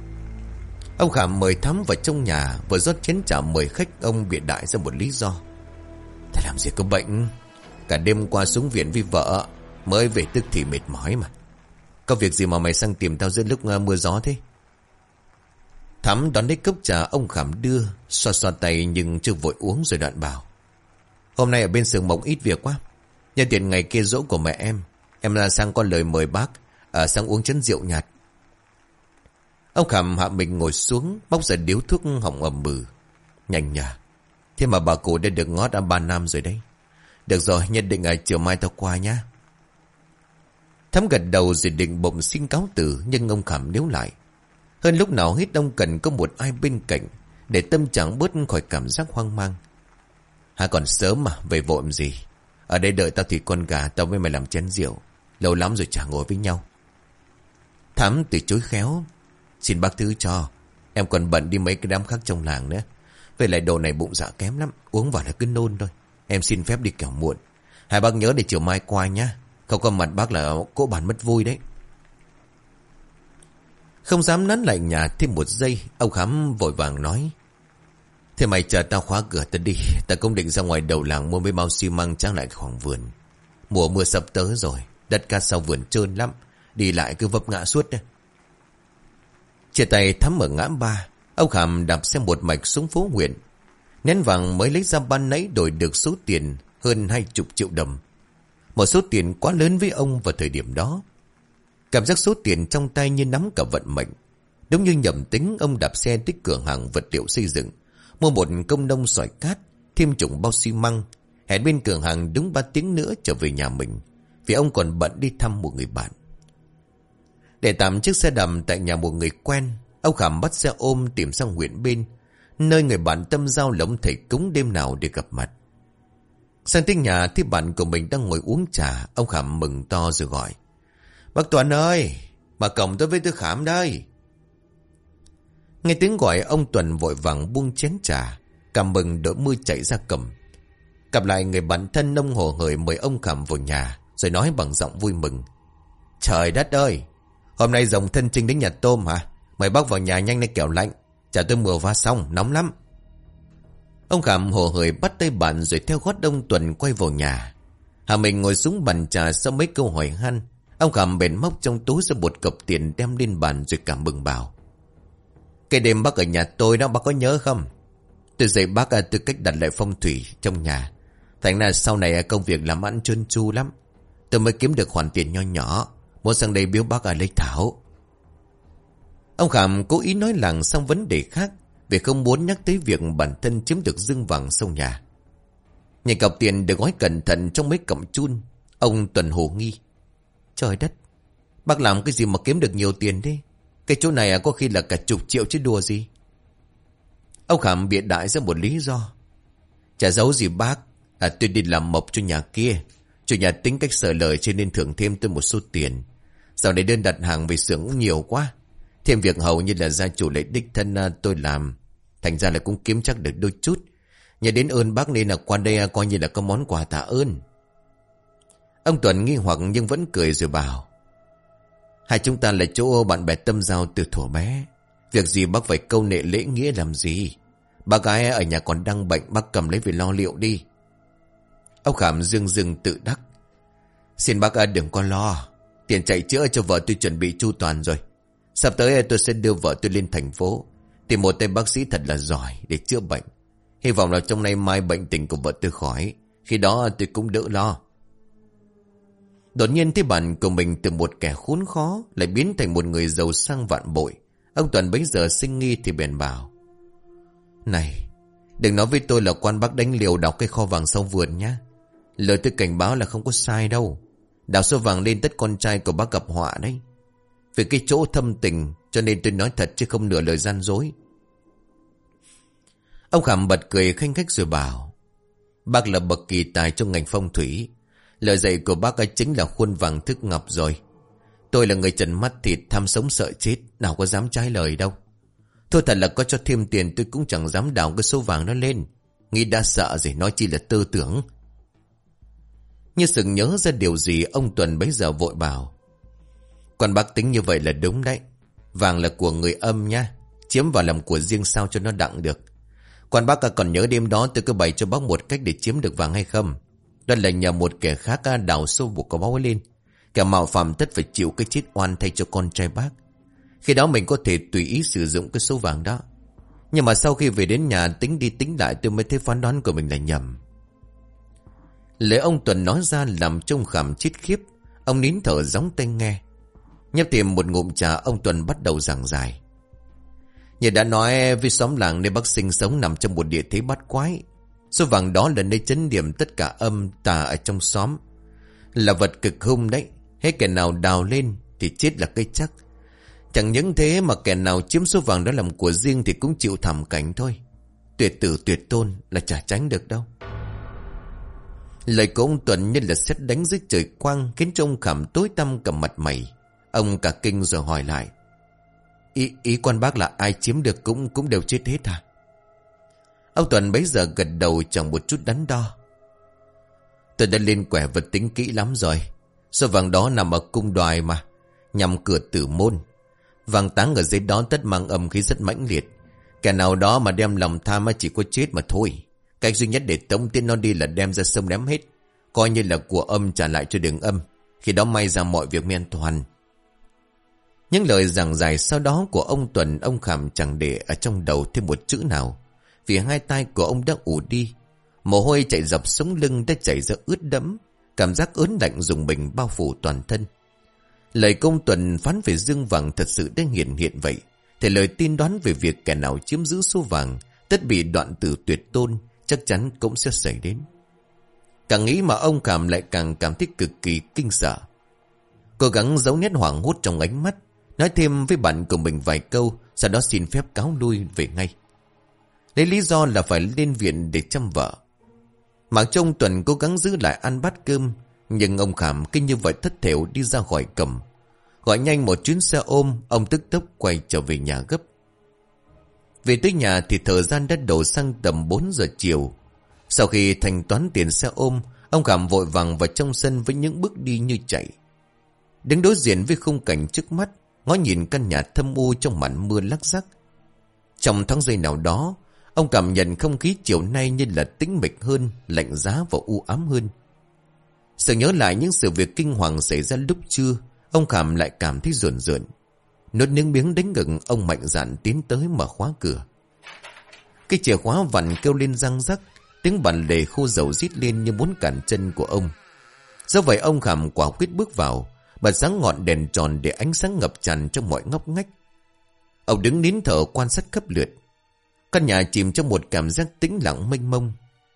[SPEAKER 1] Ông Khảm mời Thám vào trong nhà, vừa rót chén trà mời khách, ông bịa đại ra một lý do: "Ta làm gì có bệnh, cả đêm qua xuống viện với vợ, mới về tức thì mệt mỏi mà." Có việc gì mà mày sang tìm tao giữa lúc uh, mưa gió thế? Thắm đón lấy cốc trà ông Khảm đưa, xoa xoa tay nhưng chưa vội uống rồi đoạn bảo. Hôm nay ở bên xưởng mộc ít việc quá. Nhân tiện ngày kia giỗ của mẹ em, em ra sang có lời mời bác à, sang uống chén rượu nhạt. Ông Khảm hạ mình ngồi xuống, bóc ra điếu thuốc họng ầm bừ. Nhanh nhỉ. Thế mà bà cụ đã được ngót đã ba năm rồi đấy. Được rồi, nhất định à, chiều mai tao qua nhá. Thắm gật đầu rồi định bụng xin cáo từ, nhưng ông Khảm níu lại. Hơn lúc nào hết ông cần có một ai bên cạnh, để tâm trạng bớt khỏi cảm giác hoang mang. Hà còn sớm mà, về vội làm gì. Ở đây đợi tao thịt con gà, tao với mày làm chén rượu. Lâu lắm rồi chả ngồi với nhau. Thắm từ chối khéo. Xin bác thứ cho. Em còn bận đi mấy cái đám khác trong làng nữa. Về lại đồ này bụng dạ kém lắm. Uống vào là cứ nôn thôi. Em xin phép đi kẻo muộn. Hai bác nhớ để chiều mai qua nhá. Không có mặt bác là cỗ bàn mất vui đấy. Không dám nán lại nhà thêm một giây, ông Khám vội vàng nói. Thế mày chờ tao khóa cửa tao đi. Tao cũng định ra ngoài đầu làng mua mấy bao xi măng trang lại khoảng vườn. Mùa mưa sắp tới rồi. Đất cát sau vườn trơn lắm. Đi lại cứ vấp ngã suốt đấy. Chia tay Thắm ở ngã ba, ông Khảm đạp xe một mạch xuống phố huyện. Nén vàng mới lấy ra ban nãy đổi được số tiền hơn hai chục triệu đồng. Một số tiền quá lớn với ông vào thời điểm đó. Cảm giác số tiền trong tay như nắm cả vận mệnh. Đúng như nhầm tính, ông đạp xe tới cửa hàng vật liệu xây dựng, mua một công nông sỏi cát, thêm chục bao xi măng, hẹn bên cửa hàng đúng ba tiếng nữa trở về nhà mình, vì ông còn bận đi thăm một người bạn. Để tạm chiếc xe đầm tại nhà một người quen, ông Khảm bắt xe ôm tìm sang huyện bên, nơi người bạn tâm giao lống thầy cúng đêm nào để gặp mặt. Sang tới nhà thì bạn của mình đang ngồi uống trà, ông Khảm mừng to rồi gọi. Bác Tuấn ơi, bà cổng tôi với tôi Khảm đây. Nghe tiếng gọi, ông Tuấn vội vàng buông chén trà, cảm mừng đỡ mưa chạy ra cầm. Gặp lại người bạn thân, ông hồ hởi mời ông Khảm vào nhà, rồi nói bằng giọng vui mừng. Trời đất ơi, hôm nay dòng thân chinh đến nhặt tôm hả? Mời bác vào nhà nhanh lên kẻo lạnh. Chả tôi mùa va xong, nóng lắm. Ông Khảm hồ hởi bắt tay bạn rồi theo gót ông Tuấn quay vào nhà. Hà mình ngồi xuống bàn trà sau mấy câu hỏi han. Ông Khảm bèn móc trong túi ra một cặp tiền đem lên bàn rồi cảm mừng bảo. Cái đêm bác ở nhà tôi đó, bác có nhớ không? Tôi dạy bác từ cách đặt lại phong thủy trong nhà. Thành ra sau này công việc làm ăn trơn tru lắm. Tôi mới kiếm được khoản tiền nho nhỏ, muốn sang đây biếu bác ở lấy thảo. Ông Khảm cố ý nói làng sang vấn đề khác, vì không muốn nhắc tới việc bản thân chiếm được dương vàng sau nhà. Nhìn cọc tiền được gói cẩn thận trong mấy cọng chun, ông Tuần hồ nghi. Trời đất, bác làm cái gì mà kiếm được nhiều tiền thế? Cái chỗ này có khi là cả chục triệu chứ đùa gì. Ông Khảm bịa đại ra một lý do. Chả giấu gì bác, à, tôi đi làm mộc cho nhà kia. Chủ nhà tính cách sợ lời cho nên thưởng thêm tôi một số tiền. Dạo này đơn đặt hàng về xưởng cũng nhiều quá. Thêm việc hầu như là gia chủ lại đích thân tôi làm. Thành ra là cũng kiếm chắc được đôi chút. Nhờ đến ơn bác nên là qua đây coi như là có món quà tạ ơn. Ông Tuấn nghi hoặc nhưng vẫn cười rồi bảo. Hai chúng ta là chỗ bạn bè tâm giao từ thuở bé. Việc gì bác phải câu nệ lễ nghĩa làm gì? Bác gái ở nhà còn đang bệnh, bác cầm lấy về lo liệu đi. Ông Khảm dương dương tự đắc. Xin bác đừng có lo. Tiền chạy chữa cho vợ tôi chuẩn bị chu toàn rồi. Sắp tới tôi sẽ đưa vợ tôi lên thành phố, tìm một tay bác sĩ thật là giỏi để chữa bệnh. Hy vọng là trong nay mai bệnh tình của vợ tôi khỏi. Khi đó tôi cũng đỡ lo. Đột nhiên thấy bạn của mình từ một kẻ khốn khó lại biến thành một người giàu sang vạn bội. Ông Tuấn bấy giờ sinh nghi thì bèn bảo. Này, đừng nói với tôi là quan bác đánh liều đào cái kho vàng sau vườn nhá. Lời tôi cảnh báo là không có sai đâu. Đào số vàng lên tất con trai của bác gặp họa đấy. Vì cái chỗ thâm tình cho nên tôi nói thật chứ không nửa lời gian dối. Ông Khảm bật cười khanh khách rồi bảo. Bác là bậc kỳ tài trong ngành phong thủy. Lời dạy của bác ấy chính là khuôn vàng thức ngọc rồi. Tôi là người trần mắt thịt, tham sống sợ chết, nào có dám trái lời đâu. Thôi thật là có cho thêm tiền tôi cũng chẳng dám đào cái số vàng nó lên. Nghĩ đã sợ rồi nói chi là tư tưởng. Như sực nhớ ra điều gì, ông Tuần bấy giờ vội bảo. Còn bác tính như vậy là đúng đấy. Vàng là của người âm nha, chiếm vào làm của riêng sao cho nó đặng được. Còn bác còn nhớ đêm đó tôi cứ bày cho bác một cách để chiếm được vàng hay không? Đó là nhờ một kẻ khác đào sâu buộc có báu lên. Kẻ mạo phạm tất phải chịu cái chết oan thay cho con trai bác. Khi đó mình có thể tùy ý sử dụng cái số vàng đó. Nhưng mà sau khi về đến nhà tính đi tính lại, tôi mới thấy phán đoán của mình là nhầm. Lời ông Tuần nói ra làm trông Khảm chết khiếp. Ông nín thở gióng tay nghe. Nhấp tìm một ngụm trà, ông Tuần bắt đầu giảng giải. Như đã nói, với xóm làng nơi bác sinh sống nằm trong một địa thế bát quái. Số vàng đó là nơi chấn điểm tất cả âm tà ở trong xóm. Là vật cực hung đấy. Hết kẻ nào đào lên thì chết là cái chắc. Chẳng những thế mà kẻ nào chiếm số vàng đó làm của riêng thì cũng chịu thảm cảnh thôi. Tuyệt tử tuyệt tôn là chả tránh được đâu. Lời của ông Tuần như là sét đánh dưới trời quang, khiến cho ông Khảm tối tăm cả mặt mày. Ông cả kinh rồi hỏi lại. Ý, ý quan bác là ai chiếm được cũng cũng đều chết hết à? Ông Tuần bấy giờ gật đầu chẳng một chút đắn đo. Tôi đã lên quẻ vật tính kỹ lắm rồi. Số vàng đó nằm ở cung đoài mà, nhằm cửa tử môn. Vàng táng ở dưới đó tất mang âm khí rất mãnh liệt. Kẻ nào đó mà đem lòng tham chỉ có chết mà thôi. Cách duy nhất để tống tiến nó đi là đem ra sông ném hết, coi như là của âm trả lại cho đường âm. Khi đó may ra mọi việc mới an toàn. Những lời giảng giải sau đó của ông Tuần, ông Khảm chẳng để ở trong đầu thêm một chữ nào. Vì hai tay của ông đã ù đi. Mồ hôi chạy dọc sống lưng đã chảy ra ướt đẫm. Cảm giác ớn lạnh rùng mình bao phủ toàn thân. Lời công Tuần phán về dương vàng thật sự đã hiện hiện vậy. Thì lời tiên đoán về việc kẻ nào chiếm giữ số vàng tất bị đoạn tử tuyệt tôn chắc chắn cũng sẽ xảy đến. Càng nghĩ mà ông Khảm lại càng cảm thấy cực kỳ kinh sợ. Cố gắng giấu nét hoảng hốt trong ánh mắt, nói thêm với bạn của mình vài câu, sau đó xin phép cáo lui về ngay. Lấy lý do là phải lên viện để chăm vợ. Mặc cho ông Tuần cố gắng giữ lại ăn bát cơm, nhưng ông Khảm kinh như vậy thất thểu đi ra khỏi cầm. Gọi nhanh một chuyến xe ôm, ông tức tốc quay trở về nhà gấp. Về tới nhà thì thời gian đã đổ sang tầm bốn giờ chiều. Sau khi thanh toán tiền xe ôm, ông Khảm vội vàng vào trong sân với những bước đi như chạy. Đứng đối diện với khung cảnh trước mắt, ngó nhìn căn nhà thâm u trong màn mưa lắc rắc. Trong tháng giây nào đó, ông cảm nhận không khí chiều nay như là tĩnh mịch hơn, lạnh giá và u ám hơn. Sự nhớ lại những sự việc kinh hoàng xảy ra lúc trưa, ông Khảm lại cảm thấy rợn rợn. Nuốt nước miếng đánh ngực, ông mạnh dạn tiến tới mở khóa cửa. Cái chìa khóa vặn kêu lên răng rắc, tiếng bản lề khô dầu rít lên như muốn cản chân của ông. Do vậy ông Khảm quả quyết bước vào, bật sáng ngọn đèn tròn để ánh sáng ngập tràn trong mọi ngóc ngách. Ông đứng nín thở quan sát khắp lượt. Căn nhà chìm trong một cảm giác tĩnh lặng mênh mông.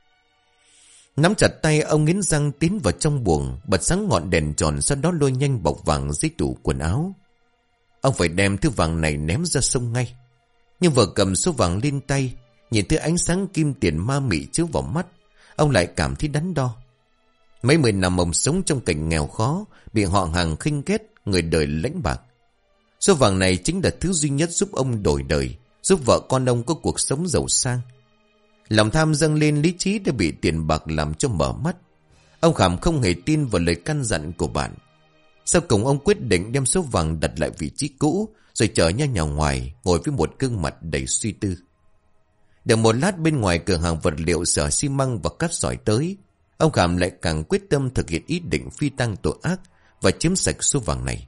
[SPEAKER 1] Nắm chặt tay, ông nghiến răng tiến vào trong buồng, bật sáng ngọn đèn tròn, sau đó lôi nhanh bọc vàng dưới tủ quần áo. Ông phải đem thứ vàng này ném ra sông ngay. Nhưng vừa cầm số vàng lên tay, nhìn thấy ánh sáng kim tiền ma mị chiếu vào mắt, ông lại cảm thấy đắn đo. Mấy mươi năm ông sống trong cảnh nghèo khó, bị họ hàng khinh ghét, người đời lãnh bạc. Số vàng này chính là thứ duy nhất giúp ông đổi đời, giúp vợ con ông có cuộc sống giàu sang. Lòng tham dâng lên, lý trí đã bị tiền bạc làm cho mở mắt. Ông Khảm không hề tin vào lời căn dặn của bạn. Sau cùng ông quyết định đem số vàng đặt lại vị trí cũ, rồi chở nhau nhà ngoài, ngồi với một gương mặt đầy suy tư. Được một lát, bên ngoài cửa hàng vật liệu xở xi măng và cát sỏi tới, ông Khảm lại càng quyết tâm thực hiện ý định phi tang tội ác và chiếm sạch số vàng này.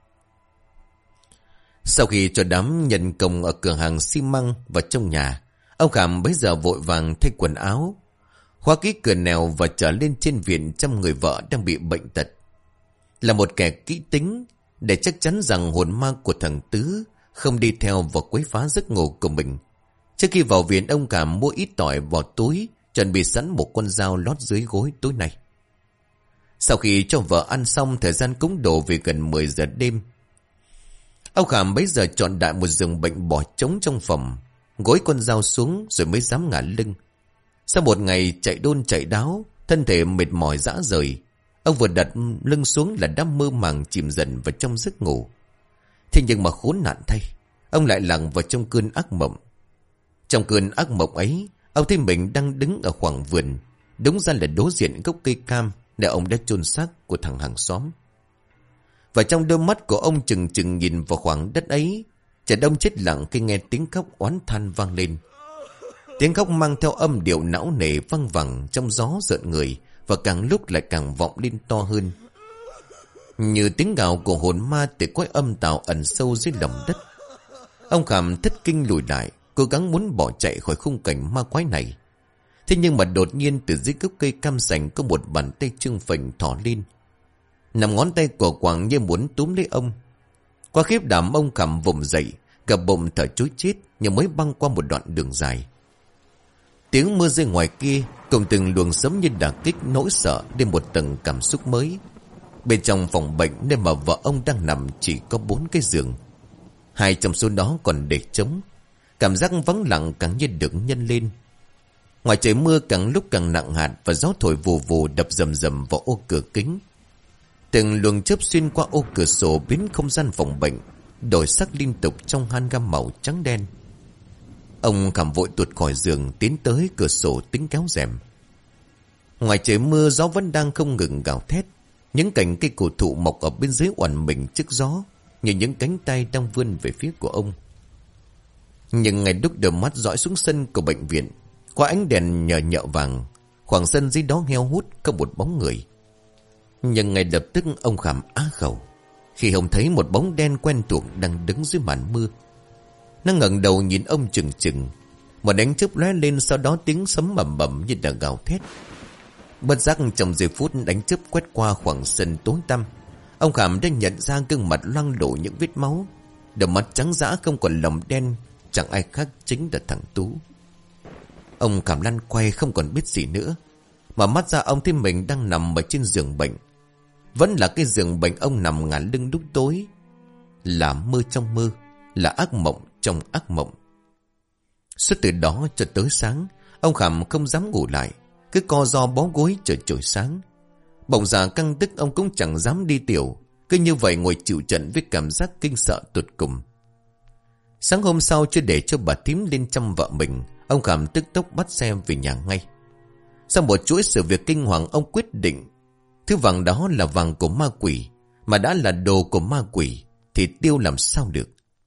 [SPEAKER 1] Sau khi cho đám nhân công ở cửa hàng xi măng và trong nhà, ông Khảm bấy giờ vội vàng thay quần áo, khóa kỹ cửa nẻo và trở lên trên viện chăm người vợ đang bị bệnh tật. Là một kẻ kỹ tính, để chắc chắn rằng hồn ma của thằng Tứ không đi theo và quấy phá giấc ngủ của mình. Trước khi vào viện, ông Khảm mua ít tỏi vào túi, chuẩn bị sẵn một con dao lót dưới gối tối nay. Sau khi cho vợ ăn xong, thời gian cũng đổ về gần mười giờ đêm. Ông Khảm bấy giờ chọn đại một giường bệnh bỏ trống trong phòng, gối con dao xuống rồi mới dám ngả lưng. Sau một ngày chạy đôn chạy đáo, thân thể mệt mỏi rã rời, ông vừa đặt lưng xuống là đã mơ màng chìm dần vào trong giấc ngủ. Thế nhưng mà khốn nạn thay, ông lại lặn vào trong cơn ác mộng. Trong cơn ác mộng ấy, ông thấy mình đang đứng ở khoảng vườn, đúng ra là đối diện gốc cây cam để ông đã chôn xác của thằng hàng xóm. Và trong đôi mắt của ông chừng chừng nhìn vào khoảng đất ấy, chợt ông chết lặng khi nghe tiếng khóc oán than vang lên. Tiếng khóc mang theo âm điệu não nề văng vẳng trong gió rợn người, và càng lúc lại càng vọng lên to hơn. như tiếng gào của hồn ma từ cõi âm tào ẩn sâu dưới lòng đất. Ông Khảm thất kinh lùi lại, cố gắng muốn bỏ chạy khỏi khung cảnh ma quái này. Thế nhưng mà đột nhiên từ dưới gốc cây cam sành có một bàn tay trương phình thò lên. Nằm ngón tay của Quảng như muốn túm lấy ông. Qua khiếp đảm ông Khảm vùng dậy, gập bụng thở chối chết nhưng mới băng qua một đoạn đường dài. Tiếng mưa rơi ngoài kia cùng từng luồng sấm như đả kích nỗi sợ đến một tầng cảm xúc mới. Bên trong phòng bệnh nơi mà vợ ông đang nằm chỉ có bốn cái giường. Hai trong số đó còn để trống. Cảm giác vắng lặng càng như được nhân lên. Ngoài trời mưa càng lúc càng nặng hạt và gió thổi vù vù đập rầm rầm vào ô cửa kính. Từng luồng chớp xuyên qua ô cửa sổ biến không gian phòng bệnh đổi sắc liên tục trong han gam màu trắng đen. Ông Khảm vội tuột khỏi giường tiến tới cửa sổ tính kéo rèm. Ngoài trời mưa gió vẫn đang không ngừng gào thét. Những cành cây cổ thụ mọc ở bên dưới oằn mình trước gió như những cánh tay đang vươn về phía của ông. Nhưng ngày đúc đờ mắt dõi xuống sân của bệnh viện, qua ánh đèn nhờ nhợ vàng, khoảng sân dưới đó heo hút có một bóng người. Nhưng ngay lập tức ông Khảm á khẩu khi ông thấy một bóng đen quen thuộc đang đứng dưới màn mưa. Nó ngẩng đầu nhìn ông chừng chừng. Một ánh chớp lóe lên, sau đó tiếng sấm bầm bầm như là gào thét. Bất giác trong giây phút đánh chớp quét qua khoảng sân tối tăm, ông Khảm đã nhận ra gương mặt loang lổ những vết máu. Đôi mắt trắng dã không còn lồng đen, chẳng ai khác chính là thằng Tú. Ông Khảm lăn quay không còn biết gì nữa, mà mắt ra ông thấy mình đang nằm ở trên giường bệnh. Vẫn là cái giường bệnh ông nằm ngả lưng lúc tối. Là mơ trong mơ, là ác mộng trong ác mộng. Suốt từ đó cho tới sáng, ông Khảm không dám ngủ lại, cứ co ro bó gối chờ trời sáng. Bỗng già căng tức ông cũng chẳng dám đi tiểu, cứ như vậy ngồi chịu trận với cảm giác kinh sợ tột cùng. Sáng hôm sau, chưa để cho bà thím lên chăm vợ mình, ông Khảm tức tốc bắt xe về nhà ngay. Sau một chuỗi sự việc kinh hoàng, ông quyết định thứ vàng đó là vàng của ma quỷ, mà đã là đồ của ma quỷ thì tiêu làm sao được.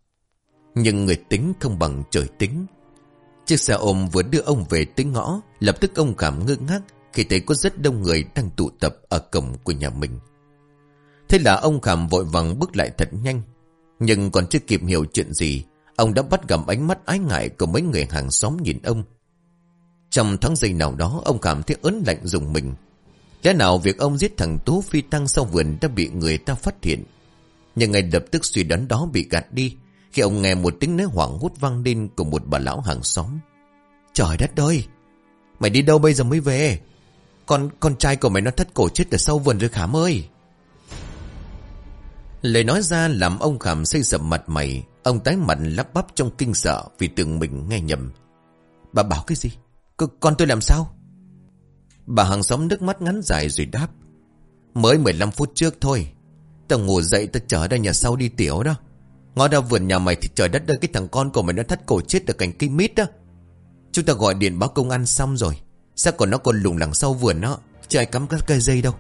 [SPEAKER 1] Nhưng người tính không bằng trời tính. Chiếc xe ôm vừa đưa ông về tới ngõ, lập tức ông Khảm ngơ ngác khi thấy có rất đông người đang tụ tập ở cổng của nhà mình. Thế là ông Khảm vội vàng bước lại thật nhanh. Nhưng còn chưa kịp hiểu chuyện gì, ông đã bắt gặp ánh mắt ái ngại của mấy người hàng xóm nhìn ông. Trong thoáng giây nào đó, ông cảm thấy ớn lạnh rùng mình. Lẽ nào việc ông giết thằng Tú phi tăng sau vườn đã bị người ta phát hiện? Nhưng ngay lập tức suy đoán đó bị gạt đi khi ông nghe một tiếng nói hoảng hốt vang lên của một bà lão hàng xóm. Trời đất ơi, mày đi đâu bây giờ mới về? Con con trai của mày nó thất cổ chết ở sau vườn rồi Khảm ơi. Lời nói ra làm ông Khảm xây sầm mặt mày. Ông tái mặt lắp bắp trong kinh sợ vì tưởng mình nghe nhầm. Bà bảo cái gì? C con tôi làm sao? Bà hàng xóm nước mắt ngắn dài rồi đáp. Mới mười lăm phút trước thôi, tao ngủ dậy tao chở ra nhà sau đi tiểu đó. Ngó ra vườn nhà mày thì trời đất ơi, cái thằng con của mày nó thất cổ chết ở cạnh cây mít đó. Chúng ta gọi điện báo công an xong rồi, sao còn nó còn lủng lẳng sau vườn đó, chứ ai cắm các cây dây đâu.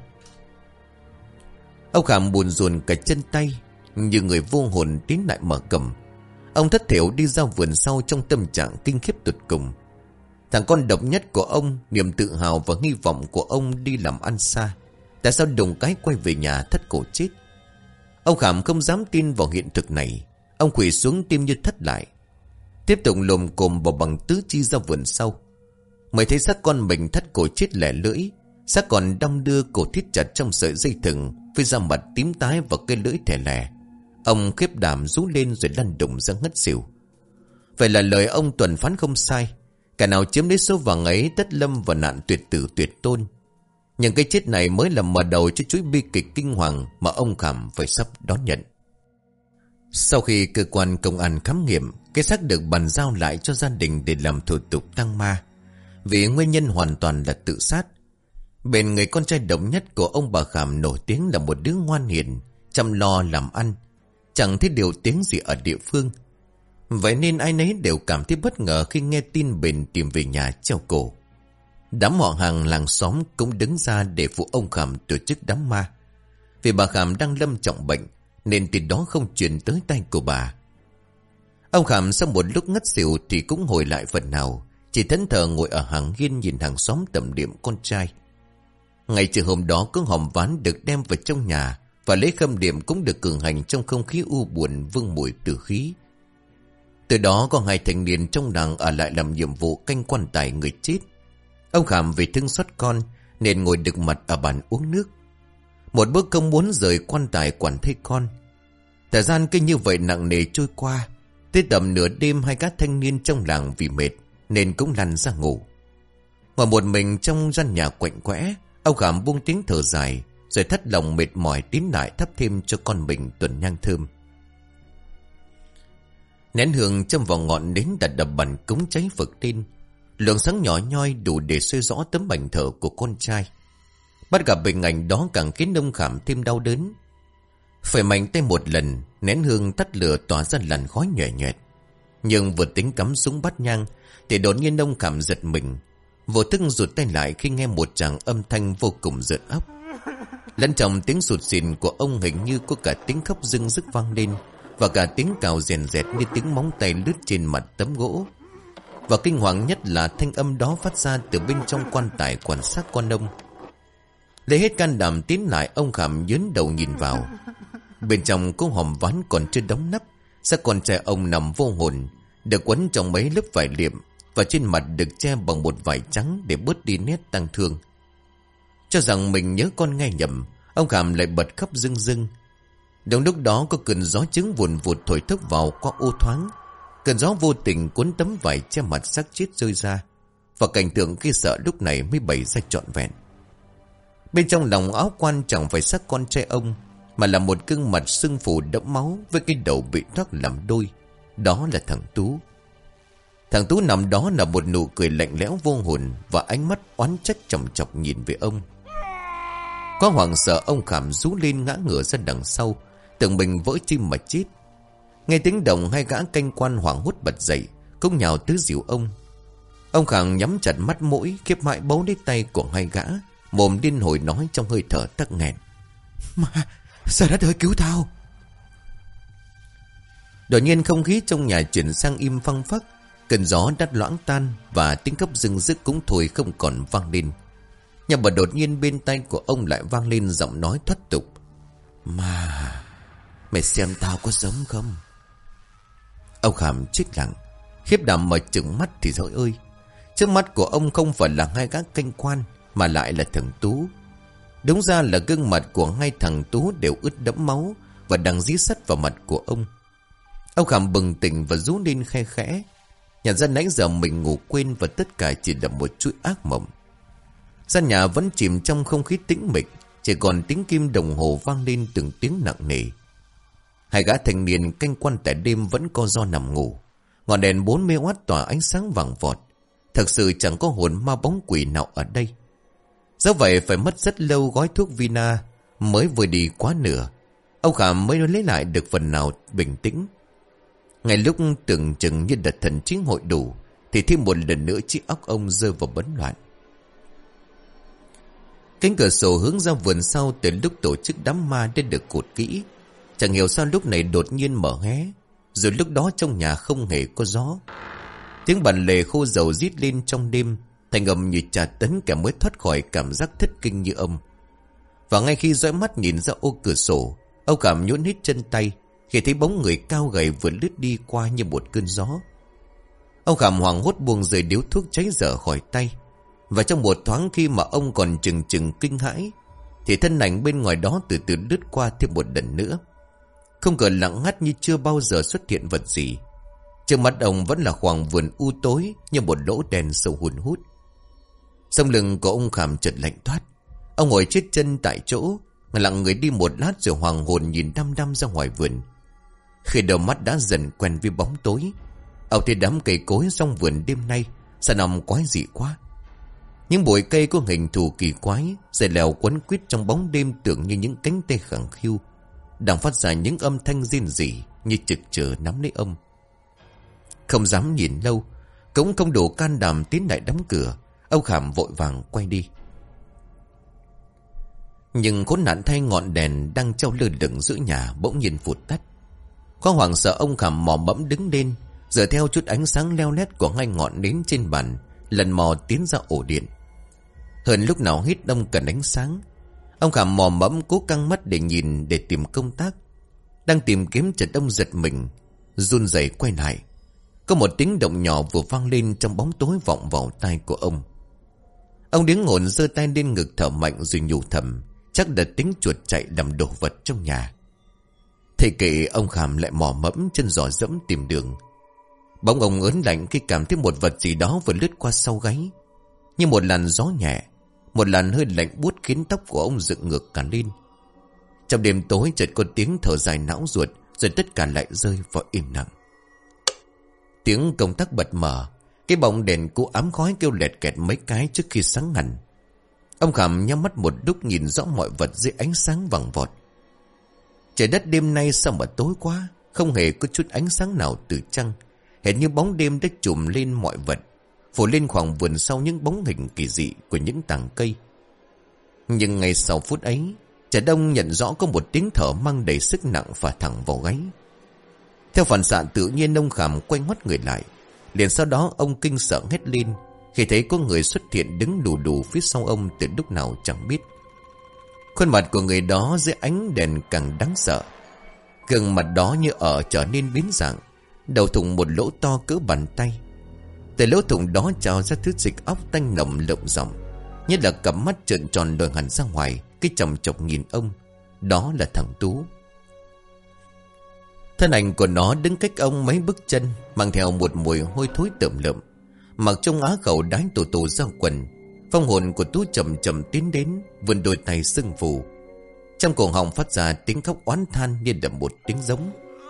[SPEAKER 1] Ông Khảm buồn rùn cả chân tay, như người vô hồn tiến lại mở cổng. Ông thất thểu đi ra vườn sau trong tâm trạng kinh khiếp tột cùng. Thằng con độc nhất của ông, niềm tự hào và hy vọng của ông đi làm ăn xa, tại sao đùng cái quay về nhà thất cổ chết? Ông Khảm không dám tin vào hiện thực này. Ông quỳ xuống tim như thất lại, tiếp tục lồm cồm vào bằng tứ chi ra vườn sau. Mới thấy xác con mình thất cổ chết lẻ lưỡi, xác còn đong đưa cổ thít chặt trong sợi dây thừng, với da mặt tím tái và cây lưỡi thè lè. Ông khiếp đảm rú lên rồi lăn đùng ra ngất xỉu. Vậy là lời ông Tuần phán không sai, cả nào chiếm lấy số vàng ấy tất lâm vào nạn tuyệt tử tuyệt tôn. Nhưng cái chết này mới là mở đầu cho chuỗi bi kịch kinh hoàng mà ông Khảm phải sắp đón nhận. Sau khi cơ quan công an khám nghiệm, cái xác được bàn giao lại cho gia đình để làm thủ tục tang ma, vì nguyên nhân hoàn toàn là tự sát. Bên người con trai độc nhất của ông bà Khảm nổi tiếng là một đứa ngoan hiền, chăm lo làm ăn, chẳng thấy điều tiếng gì ở địa phương. Vậy nên ai nấy đều cảm thấy bất ngờ khi nghe tin Bền tìm về nhà treo cổ. Đám họ hàng làng xóm cũng đứng ra để phụ ông Khảm tổ chức đám ma. Vì bà Khảm đang lâm trọng bệnh nên tin đó không truyền tới tay của bà. Ông Khảm sau một lúc ngất xỉu thì cũng hồi lại phần nào, chỉ thẫn thờ ngồi ở hàng hiên nhìn hàng xóm tẩm điểm con trai. Ngày chiều hôm đó có hòm ván được đem vào trong nhà và lễ khâm điểm cũng được cử hành trong không khí u buồn vương mùi tử khí. Từ đó có hai thanh niên trong làng ở lại làm nhiệm vụ canh quan tài người chết. Ông Khảm vì thương xót con nên ngồi đực mặt ở bàn uống nước. Một bước không muốn rời quan tài quản thây con. Thời gian cứ như vậy nặng nề trôi qua. Tới tầm nửa đêm hai các thanh niên trong làng vì mệt nên cũng lăn ra ngủ. Ngồi một mình trong gian nhà quạnh quẽ, ông Khảm buông tiếng thở dài, rồi thất lòng mệt mỏi tiến lại thắp thêm cho con mình tuần nhang thơm. Nén hương châm vào ngọn nến đặt đập bàn cúng cháy phực lên. Lượng sáng nhỏ nhoi đủ để soi rõ tấm ảnh thờ của con trai. Bắt gặp hình ảnh đó càng khiến ông Khảm thêm đau đớn. Phải mạnh tay một lần, nén hương tắt lửa tỏa ra làn khói nhòe nhòe. Nhưng vừa tính cắm súng bắt nhang thì đột nhiên ông Khảm giật mình, vô thức rụt tay lại khi nghe một tràng âm thanh vô cùng rợn óc. Lẫn trong tiếng sụt sịn của ông hình như có cả tiếng khóc rưng rức vang lên, và cả tiếng cào rèn rẹt như tiếng móng tay lướt trên mặt tấm gỗ. Và kinh hoàng nhất là thanh âm đó phát ra từ bên trong quan tài quan sát con ông. Lấy hết can đảm tiến lại, ông Khảm nhớn đầu nhìn vào. Bên trong có hòm ván còn chưa đóng nắp. Xác con trai ông nằm vô hồn, được quấn trong mấy lớp vải liệm, và trên mặt được che bằng một vải trắng để bớt đi nét tang thương. Cho rằng mình nhớ con nghe nhầm, ông Khảm lại bật khóc rưng rưng. Đúng lúc đó có cơn gió trứng vùn vụt thổi thốc vào qua ô thoáng. Cơn gió vô tình cuốn tấm vải che mặt xác chết rơi ra, và cảnh tượng khi sợ lúc này mới bày ra trọn vẹn. Bên trong lòng áo quan chẳng phải xác con trai ông, mà là một gương mặt sưng phù đẫm máu với cái đầu bị thoát làm đôi. Đó là thằng Tú. Thằng Tú nằm đó là một nụ cười lạnh lẽo vô hồn, và ánh mắt oán trách chòng chọc nhìn về ông. Có hoảng sợ, ông Khảm rú lên ngã ngửa ra đằng sau, tưởng mình vỡ tim mà chết. Nghe tiếng động, hai gã canh quan hoảng hốt bật dậy, cũng nhào tứ dìu ông. Ông Khảm nhắm chặt mắt mũi, khiếp mãi bấu lấy tay của hai gã, mồm điên hồi nói trong hơi thở tắc nghẹn: "Mà, sao đất ơi, cứu tao!" Đột nhiên không khí trong nhà chuyển sang im phăng phắc. Cơn gió đắt loãng tan, và tiếng khóc rưng rức cũng thôi không còn vang lên. Nhưng mà đột nhiên bên tai của ông lại vang lên giọng nói thoát tục: "Mà, mày xem tao có giống không?" Ông Khảm chết lặng, khiếp đảm mở trừng mắt thì dối ơi, trước mắt của ông không phải là hai gã canh quan, mà lại là thằng Tú. Đúng ra là gương mặt của hai thằng Tú đều ướt đẫm máu và đang dí sắt vào mặt của ông. Ông Khảm bừng tỉnh và rú lên khe khẽ, nhận ra nãy giờ mình ngủ quên, và tất cả chỉ là một chuỗi ác mộng. Gian nhà vẫn chìm trong không khí tĩnh mịch, chỉ còn tiếng kim đồng hồ vang lên từng tiếng nặng nề. Hai gã thanh niên canh quan tại đêm vẫn co ro nằm ngủ. Ngọn đèn bốn mươi oát tỏa ánh sáng vàng vọt. Thật sự chẳng có hồn ma bóng quỷ nào ở đây. Do vậy phải mất rất lâu gói thuốc Vina mới vừa đi quá nửa, ông Khảm mới lấy lại được phần nào bình tĩnh. Ngay lúc tưởng chừng như đợt thần chính hội đủ, thì thêm một lần nữa chiếc óc ông rơi vào bấn loạn. Cánh cửa sổ hướng ra vườn sau từ lúc tổ chức đám ma đã được cột kỹ. Chẳng hiểu sao lúc này đột nhiên mở hé, rồi lúc đó trong nhà không hề có gió. Tiếng bàn lề khô dầu rít lên trong đêm, thành âm như trà tấn kẻ mới thoát khỏi cảm giác thất kinh như ông. Và ngay khi dõi mắt nhìn ra ô cửa sổ, ông Khảm nhũn hết chân tay khi thấy bóng người cao gầy vừa lướt đi qua như một cơn gió. Ông Khảm hoảng hốt buông rơi điếu thuốc cháy dở khỏi tay. Và trong một thoáng khi mà ông còn chừng chừng kinh hãi, thì thân ảnh bên ngoài đó từ từ lướt qua thêm một lần nữa. Không ngờ lặng ngắt như chưa bao giờ xuất hiện vật gì. Trước mắt ông vẫn là khoảng vườn u tối như một lỗ đèn sâu hun hút. Sống lưng của ông Khảm chợt lạnh toát. Ông ngồi chết chân tại chỗ, lặng người đi một lát rồi hoàng hồn nhìn đăm đăm ra ngoài vườn. Khi đầu mắt đã dần quen với bóng tối, ông thấy đám cây cối trong vườn đêm nay sao nằm quái dị quá. Những bụi cây có hình thù kỳ quái, dày lèo quấn quýt trong bóng đêm tưởng như những cánh tay khẳng khiu, đang phát ra những âm thanh rên rỉ như trực chờ nắm lấy ông. Không dám nhìn lâu, cũng không đủ can đảm tiến lại đóng cửa, ông Khảm vội vàng quay đi. Nhưng khốn nạn thay, ngọn đèn đang treo lơ lửng giữa nhà bỗng nhiên vụt tắt. Có hoảng sợ, ông Khảm mò mẫm đứng lên, dựa theo chút ánh sáng leo lét của hai ngọn nến trên bàn, lần mò tiến ra ổ điện. Hơn lúc nào hết ông cần ánh sáng. Ông Khảm mò mẫm cố căng mắt để nhìn, để tìm công tác. Đang tìm kiếm chợt ông giật mình, run rẩy quay lại. Có một tiếng động nhỏ vừa vang lên trong bóng tối vọng vào tai của ông. Ông điếng hồn giơ tay lên ngực thở mạnh rồi nhủ thầm, chắc là tiếng chuột chạy làm đổ vật trong nhà. Thầy kệ ông Khảm lại mò mẫm chân giò dẫm tìm đường. Bỗng ông ớn lạnh khi cảm thấy một vật gì đó vừa lướt qua sau gáy, như một làn gió nhẹ, một làn hơi lạnh buốt khiến tóc của ông dựng ngược cả lên. Trong đêm tối chợt có tiếng thở dài não ruột, rồi tất cả lại rơi vào im lặng. Tiếng công tắc bật mở, cái bóng đèn cũ ám khói kêu lẹt kẹt mấy cái trước khi sáng hẳn. Ông Khảm nhắm mắt một lúc nhìn rõ mọi vật dưới ánh sáng vàng vọt. Trời đất đêm nay sao mà tối quá, không hề có chút ánh sáng nào từ trăng, hệt như bóng đêm đã trùm lên mọi vật, phủ lên khoảng vườn sau những bóng hình kỳ dị của những tảng cây. Nhưng ngay sau phút ấy, Trà Đông nhận rõ có một tiếng thở mang đầy sức nặng phả thẳng vào gáy. Theo phản xạ tự nhiên, ông Khảm quay ngoắt người lại. Liền sau đó ông kinh sợ hét lên khi thấy có người xuất hiện đứng đù đù phía sau ông từ lúc nào chẳng biết. Khuôn mặt của người đó dưới ánh đèn càng đáng sợ. Gương mặt đó như ở trở nên biến dạng, đầu thủng một lỗ to cỡ bàn tay. Từ lỗ thủng đó trào ra thứ dịch óc tanh nồng lợm giọng, nhất là cặp mắt trợn tròn đồi hẳn ra ngoài, cái chòng chọc nhìn ông. Đó là thằng Tú. Thân ảnh của nó đứng cách ông mấy bước chân, mang theo một mùi hôi thối tởm lợm, mặc trong á khẩu đái tù tù ra quần. Phong hồn của Tú chậm chậm tiến đến, vươn đôi tay sưng phù. Trong cổ họng phát ra tiếng khóc oán than như là một tiếng giống.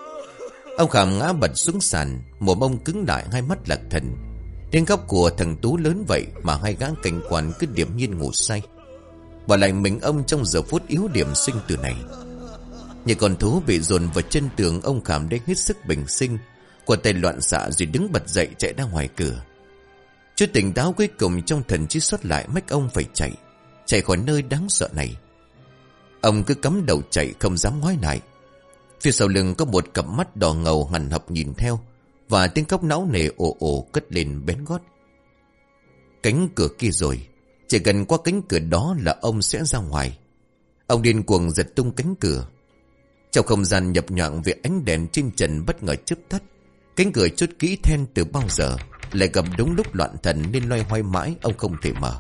[SPEAKER 1] Ông Khảm ngã bật xuống sàn, mồm ông cứng lại, hai mắt lạc thần. Tiếng khóc của thằng Tú lớn vậy mà hai gã cảnh quan cứ điềm nhiên ngủ say, bỏ lại mình ông trong giờ phút yếu điểm sinh tử này. Như con thú bị dồn vào chân tường, ông Khảm đến hết sức bình sinh, của tay loạn xạ rồi đứng bật dậy chạy ra ngoài cửa. Chút tỉnh táo cuối cùng trong thần trí xuất lại, mách ông phải chạy, chạy khỏi nơi đáng sợ này. Ông cứ cắm đầu chạy không dám ngoái lại. Phía sau lưng có một cặp mắt đỏ ngầu hằn học nhìn theo, và tiếng khóc não nề ồ ồ cất lên bén gót. Cánh cửa kia rồi, chỉ cần qua cánh cửa đó là ông sẽ ra ngoài. Ông điên cuồng giật tung cánh cửa. Trong không gian nhập nhoạng vì ánh đèn trên trần bất ngờ chớp tắt, cánh cửa chốt kỹ then từ bao giờ, lại gặp đúng lúc loạn thần nên loay hoay mãi ông không thể mở.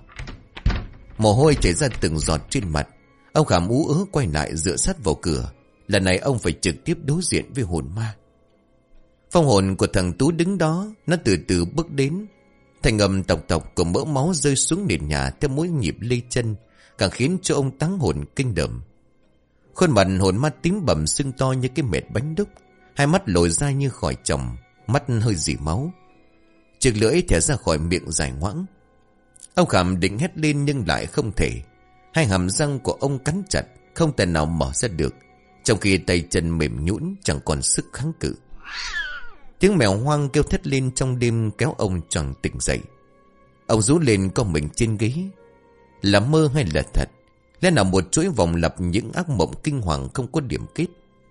[SPEAKER 1] Mồ hôi chảy ra từng giọt trên mặt. Ông Khảm ú ớ quay lại dựa sát vào cửa. Lần này ông phải trực tiếp đối diện với hồn ma. Phong hồn của thằng Tú đứng đó, nó từ từ bước đến. Thành âm tộc tộc của mỡ máu rơi xuống nền nhà theo mỗi nhịp lê chân, càng khiến cho ông táng hồn kinh đậm. Khuôn mặt hồn ma tím bầm sưng to như cái mệt bánh đúc, hai mắt lồi ra như khỏi chồng, mắt hơi dỉ máu. Chiếc lưỡi thẻ ra khỏi miệng dài ngoãng. Ông Khảm định hét lên nhưng lại không thể. Hai hàm răng của ông cắn chặt, không thể nào mở ra được, trong khi tay chân mềm nhũn chẳng còn sức kháng cự. Tiếng mèo hoang kêu thét lên trong đêm kéo ông choàng tỉnh dậy. Ông rú lên co mình trên ghế. Là mơ hay là thật? Lẽ nào một chuỗi vòng lặp những ác mộng kinh hoàng không có điểm kết?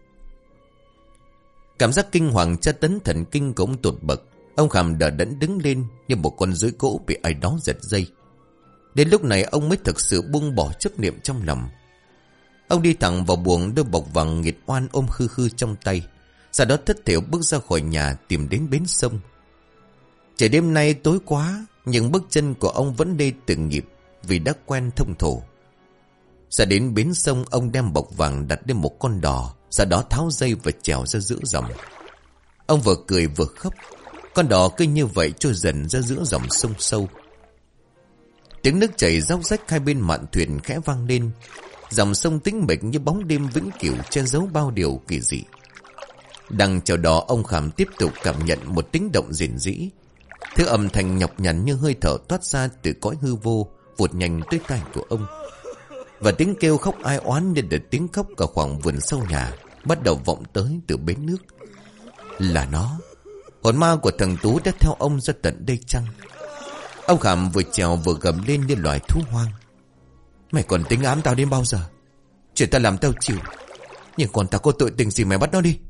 [SPEAKER 1] Cảm giác kinh hoàng tra tấn thần kinh của ông tột bậc. Ông Khảm đờ đẫn đứng lên như một con rối gỗ bị ai đó giật dây. Đến lúc này ông mới thực sự buông bỏ chấp niệm trong lòng. Ông đi thẳng vào buồng, đôi bọc vàng nghiệt oan ôm khư khư trong tay, sau đó thất thểu bước ra khỏi nhà tìm đến bến sông. Trời đêm nay tối quá, nhưng bước chân của ông vẫn đi từng nhịp vì đã quen thông thổ. Ra đến bến sông, ông đem bọc vàng đặt lên một con đò, sau đó tháo dây và trèo ra giữa dòng. Ông vừa cười vừa khóc. Con đò cứ như vậy trôi dần ra giữa dòng sông sâu. Tiếng nước chảy róc rách hai bên mạn thuyền khẽ vang lên. Dòng sông tĩnh mịch như bóng đêm vĩnh cửu che giấu bao điều kỳ dị. Đang chèo đò, ông Khảm tiếp tục cảm nhận một tiếng động rền rĩ. Thứ âm thanh nhọc nhằn như hơi thở toát ra từ cõi hư vô vụt nhanh tới tai của ông. Và tiếng kêu khóc ai oán nên được tiếng khóc cả khoảng vườn sau nhà bắt đầu vọng tới từ bến nước. Là nó, hồn ma của thằng Tú đã theo ông ra tận đây chăng? Ông Khảm vừa trèo vừa gầm lên như loài thú hoang. Mày còn tính ám tao đến bao giờ? Chuyện ta làm tao chịu, nhưng còn tao có tội tình gì mày bắt nó đi?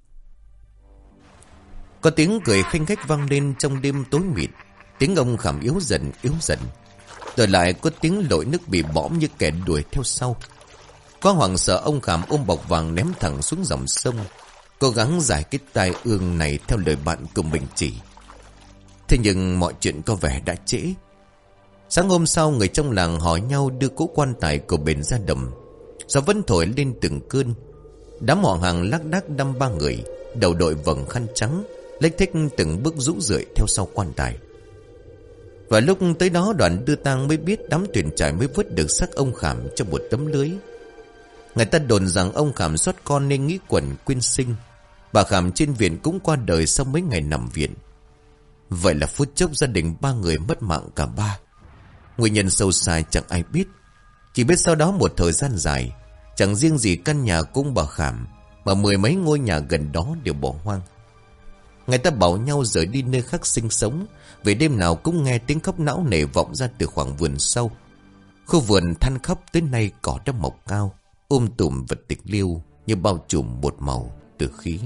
[SPEAKER 1] Có tiếng cười khanh khách vang lên trong đêm tối mịt. Tiếng ông Khảm yếu dần yếu dần. Rồi lại có tiếng lội nước bị bõm như kẻ đuổi theo sau. Có hoảng sợ, ông Khảm ôm bọc vàng ném thẳng xuống dòng sông, cố gắng giải cái tai ương này theo lời bạn của mình chỉ. Thế nhưng mọi chuyện có vẻ đã trễ. Sáng hôm sau, người trong làng hỏi nhau đưa cỗ quan tài của bền ra đầm. Gió vẫn thổi lên từng cơn. Đám họ hàng lác đác đăm ba người, đầu đội vầng khăn trắng, lếch thếch từng bước rũ rượi theo sau quan tài. Và lúc tới đó, đoàn đưa tang mới biết đám thuyền trải mới vớt được xác ông Khảm trong một tấm lưới. Người ta đồn rằng ông Khảm xót con nên nghĩ quẩn quyên sinh. Bà Khảm trên viện cũng qua đời sau mấy ngày nằm viện. Vậy là phút chốc gia đình ba người mất mạng cả ba. Nguyên nhân sâu xa chẳng ai biết. Chỉ biết sau đó một thời gian dài, chẳng riêng gì căn nhà cung bà Khảm, mà mười mấy ngôi nhà gần đó đều bỏ hoang. Người ta bảo nhau rời đi nơi khác sinh sống, vì đêm nào cũng nghe tiếng khóc não nề vọng ra từ khoảng vườn sau. Khu vườn than khóc tới nay cỏ đã mọc cao, um tùm vật tịch liêu như bao trùm một màu từ khí.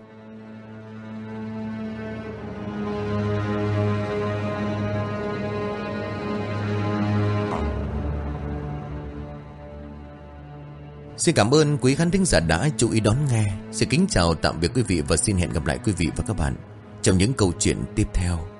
[SPEAKER 1] Xin cảm ơn quý khán thính giả đã chú ý đón nghe. Xin kính chào tạm biệt quý vị và xin hẹn gặp lại quý vị và các bạn trong những câu chuyện tiếp theo.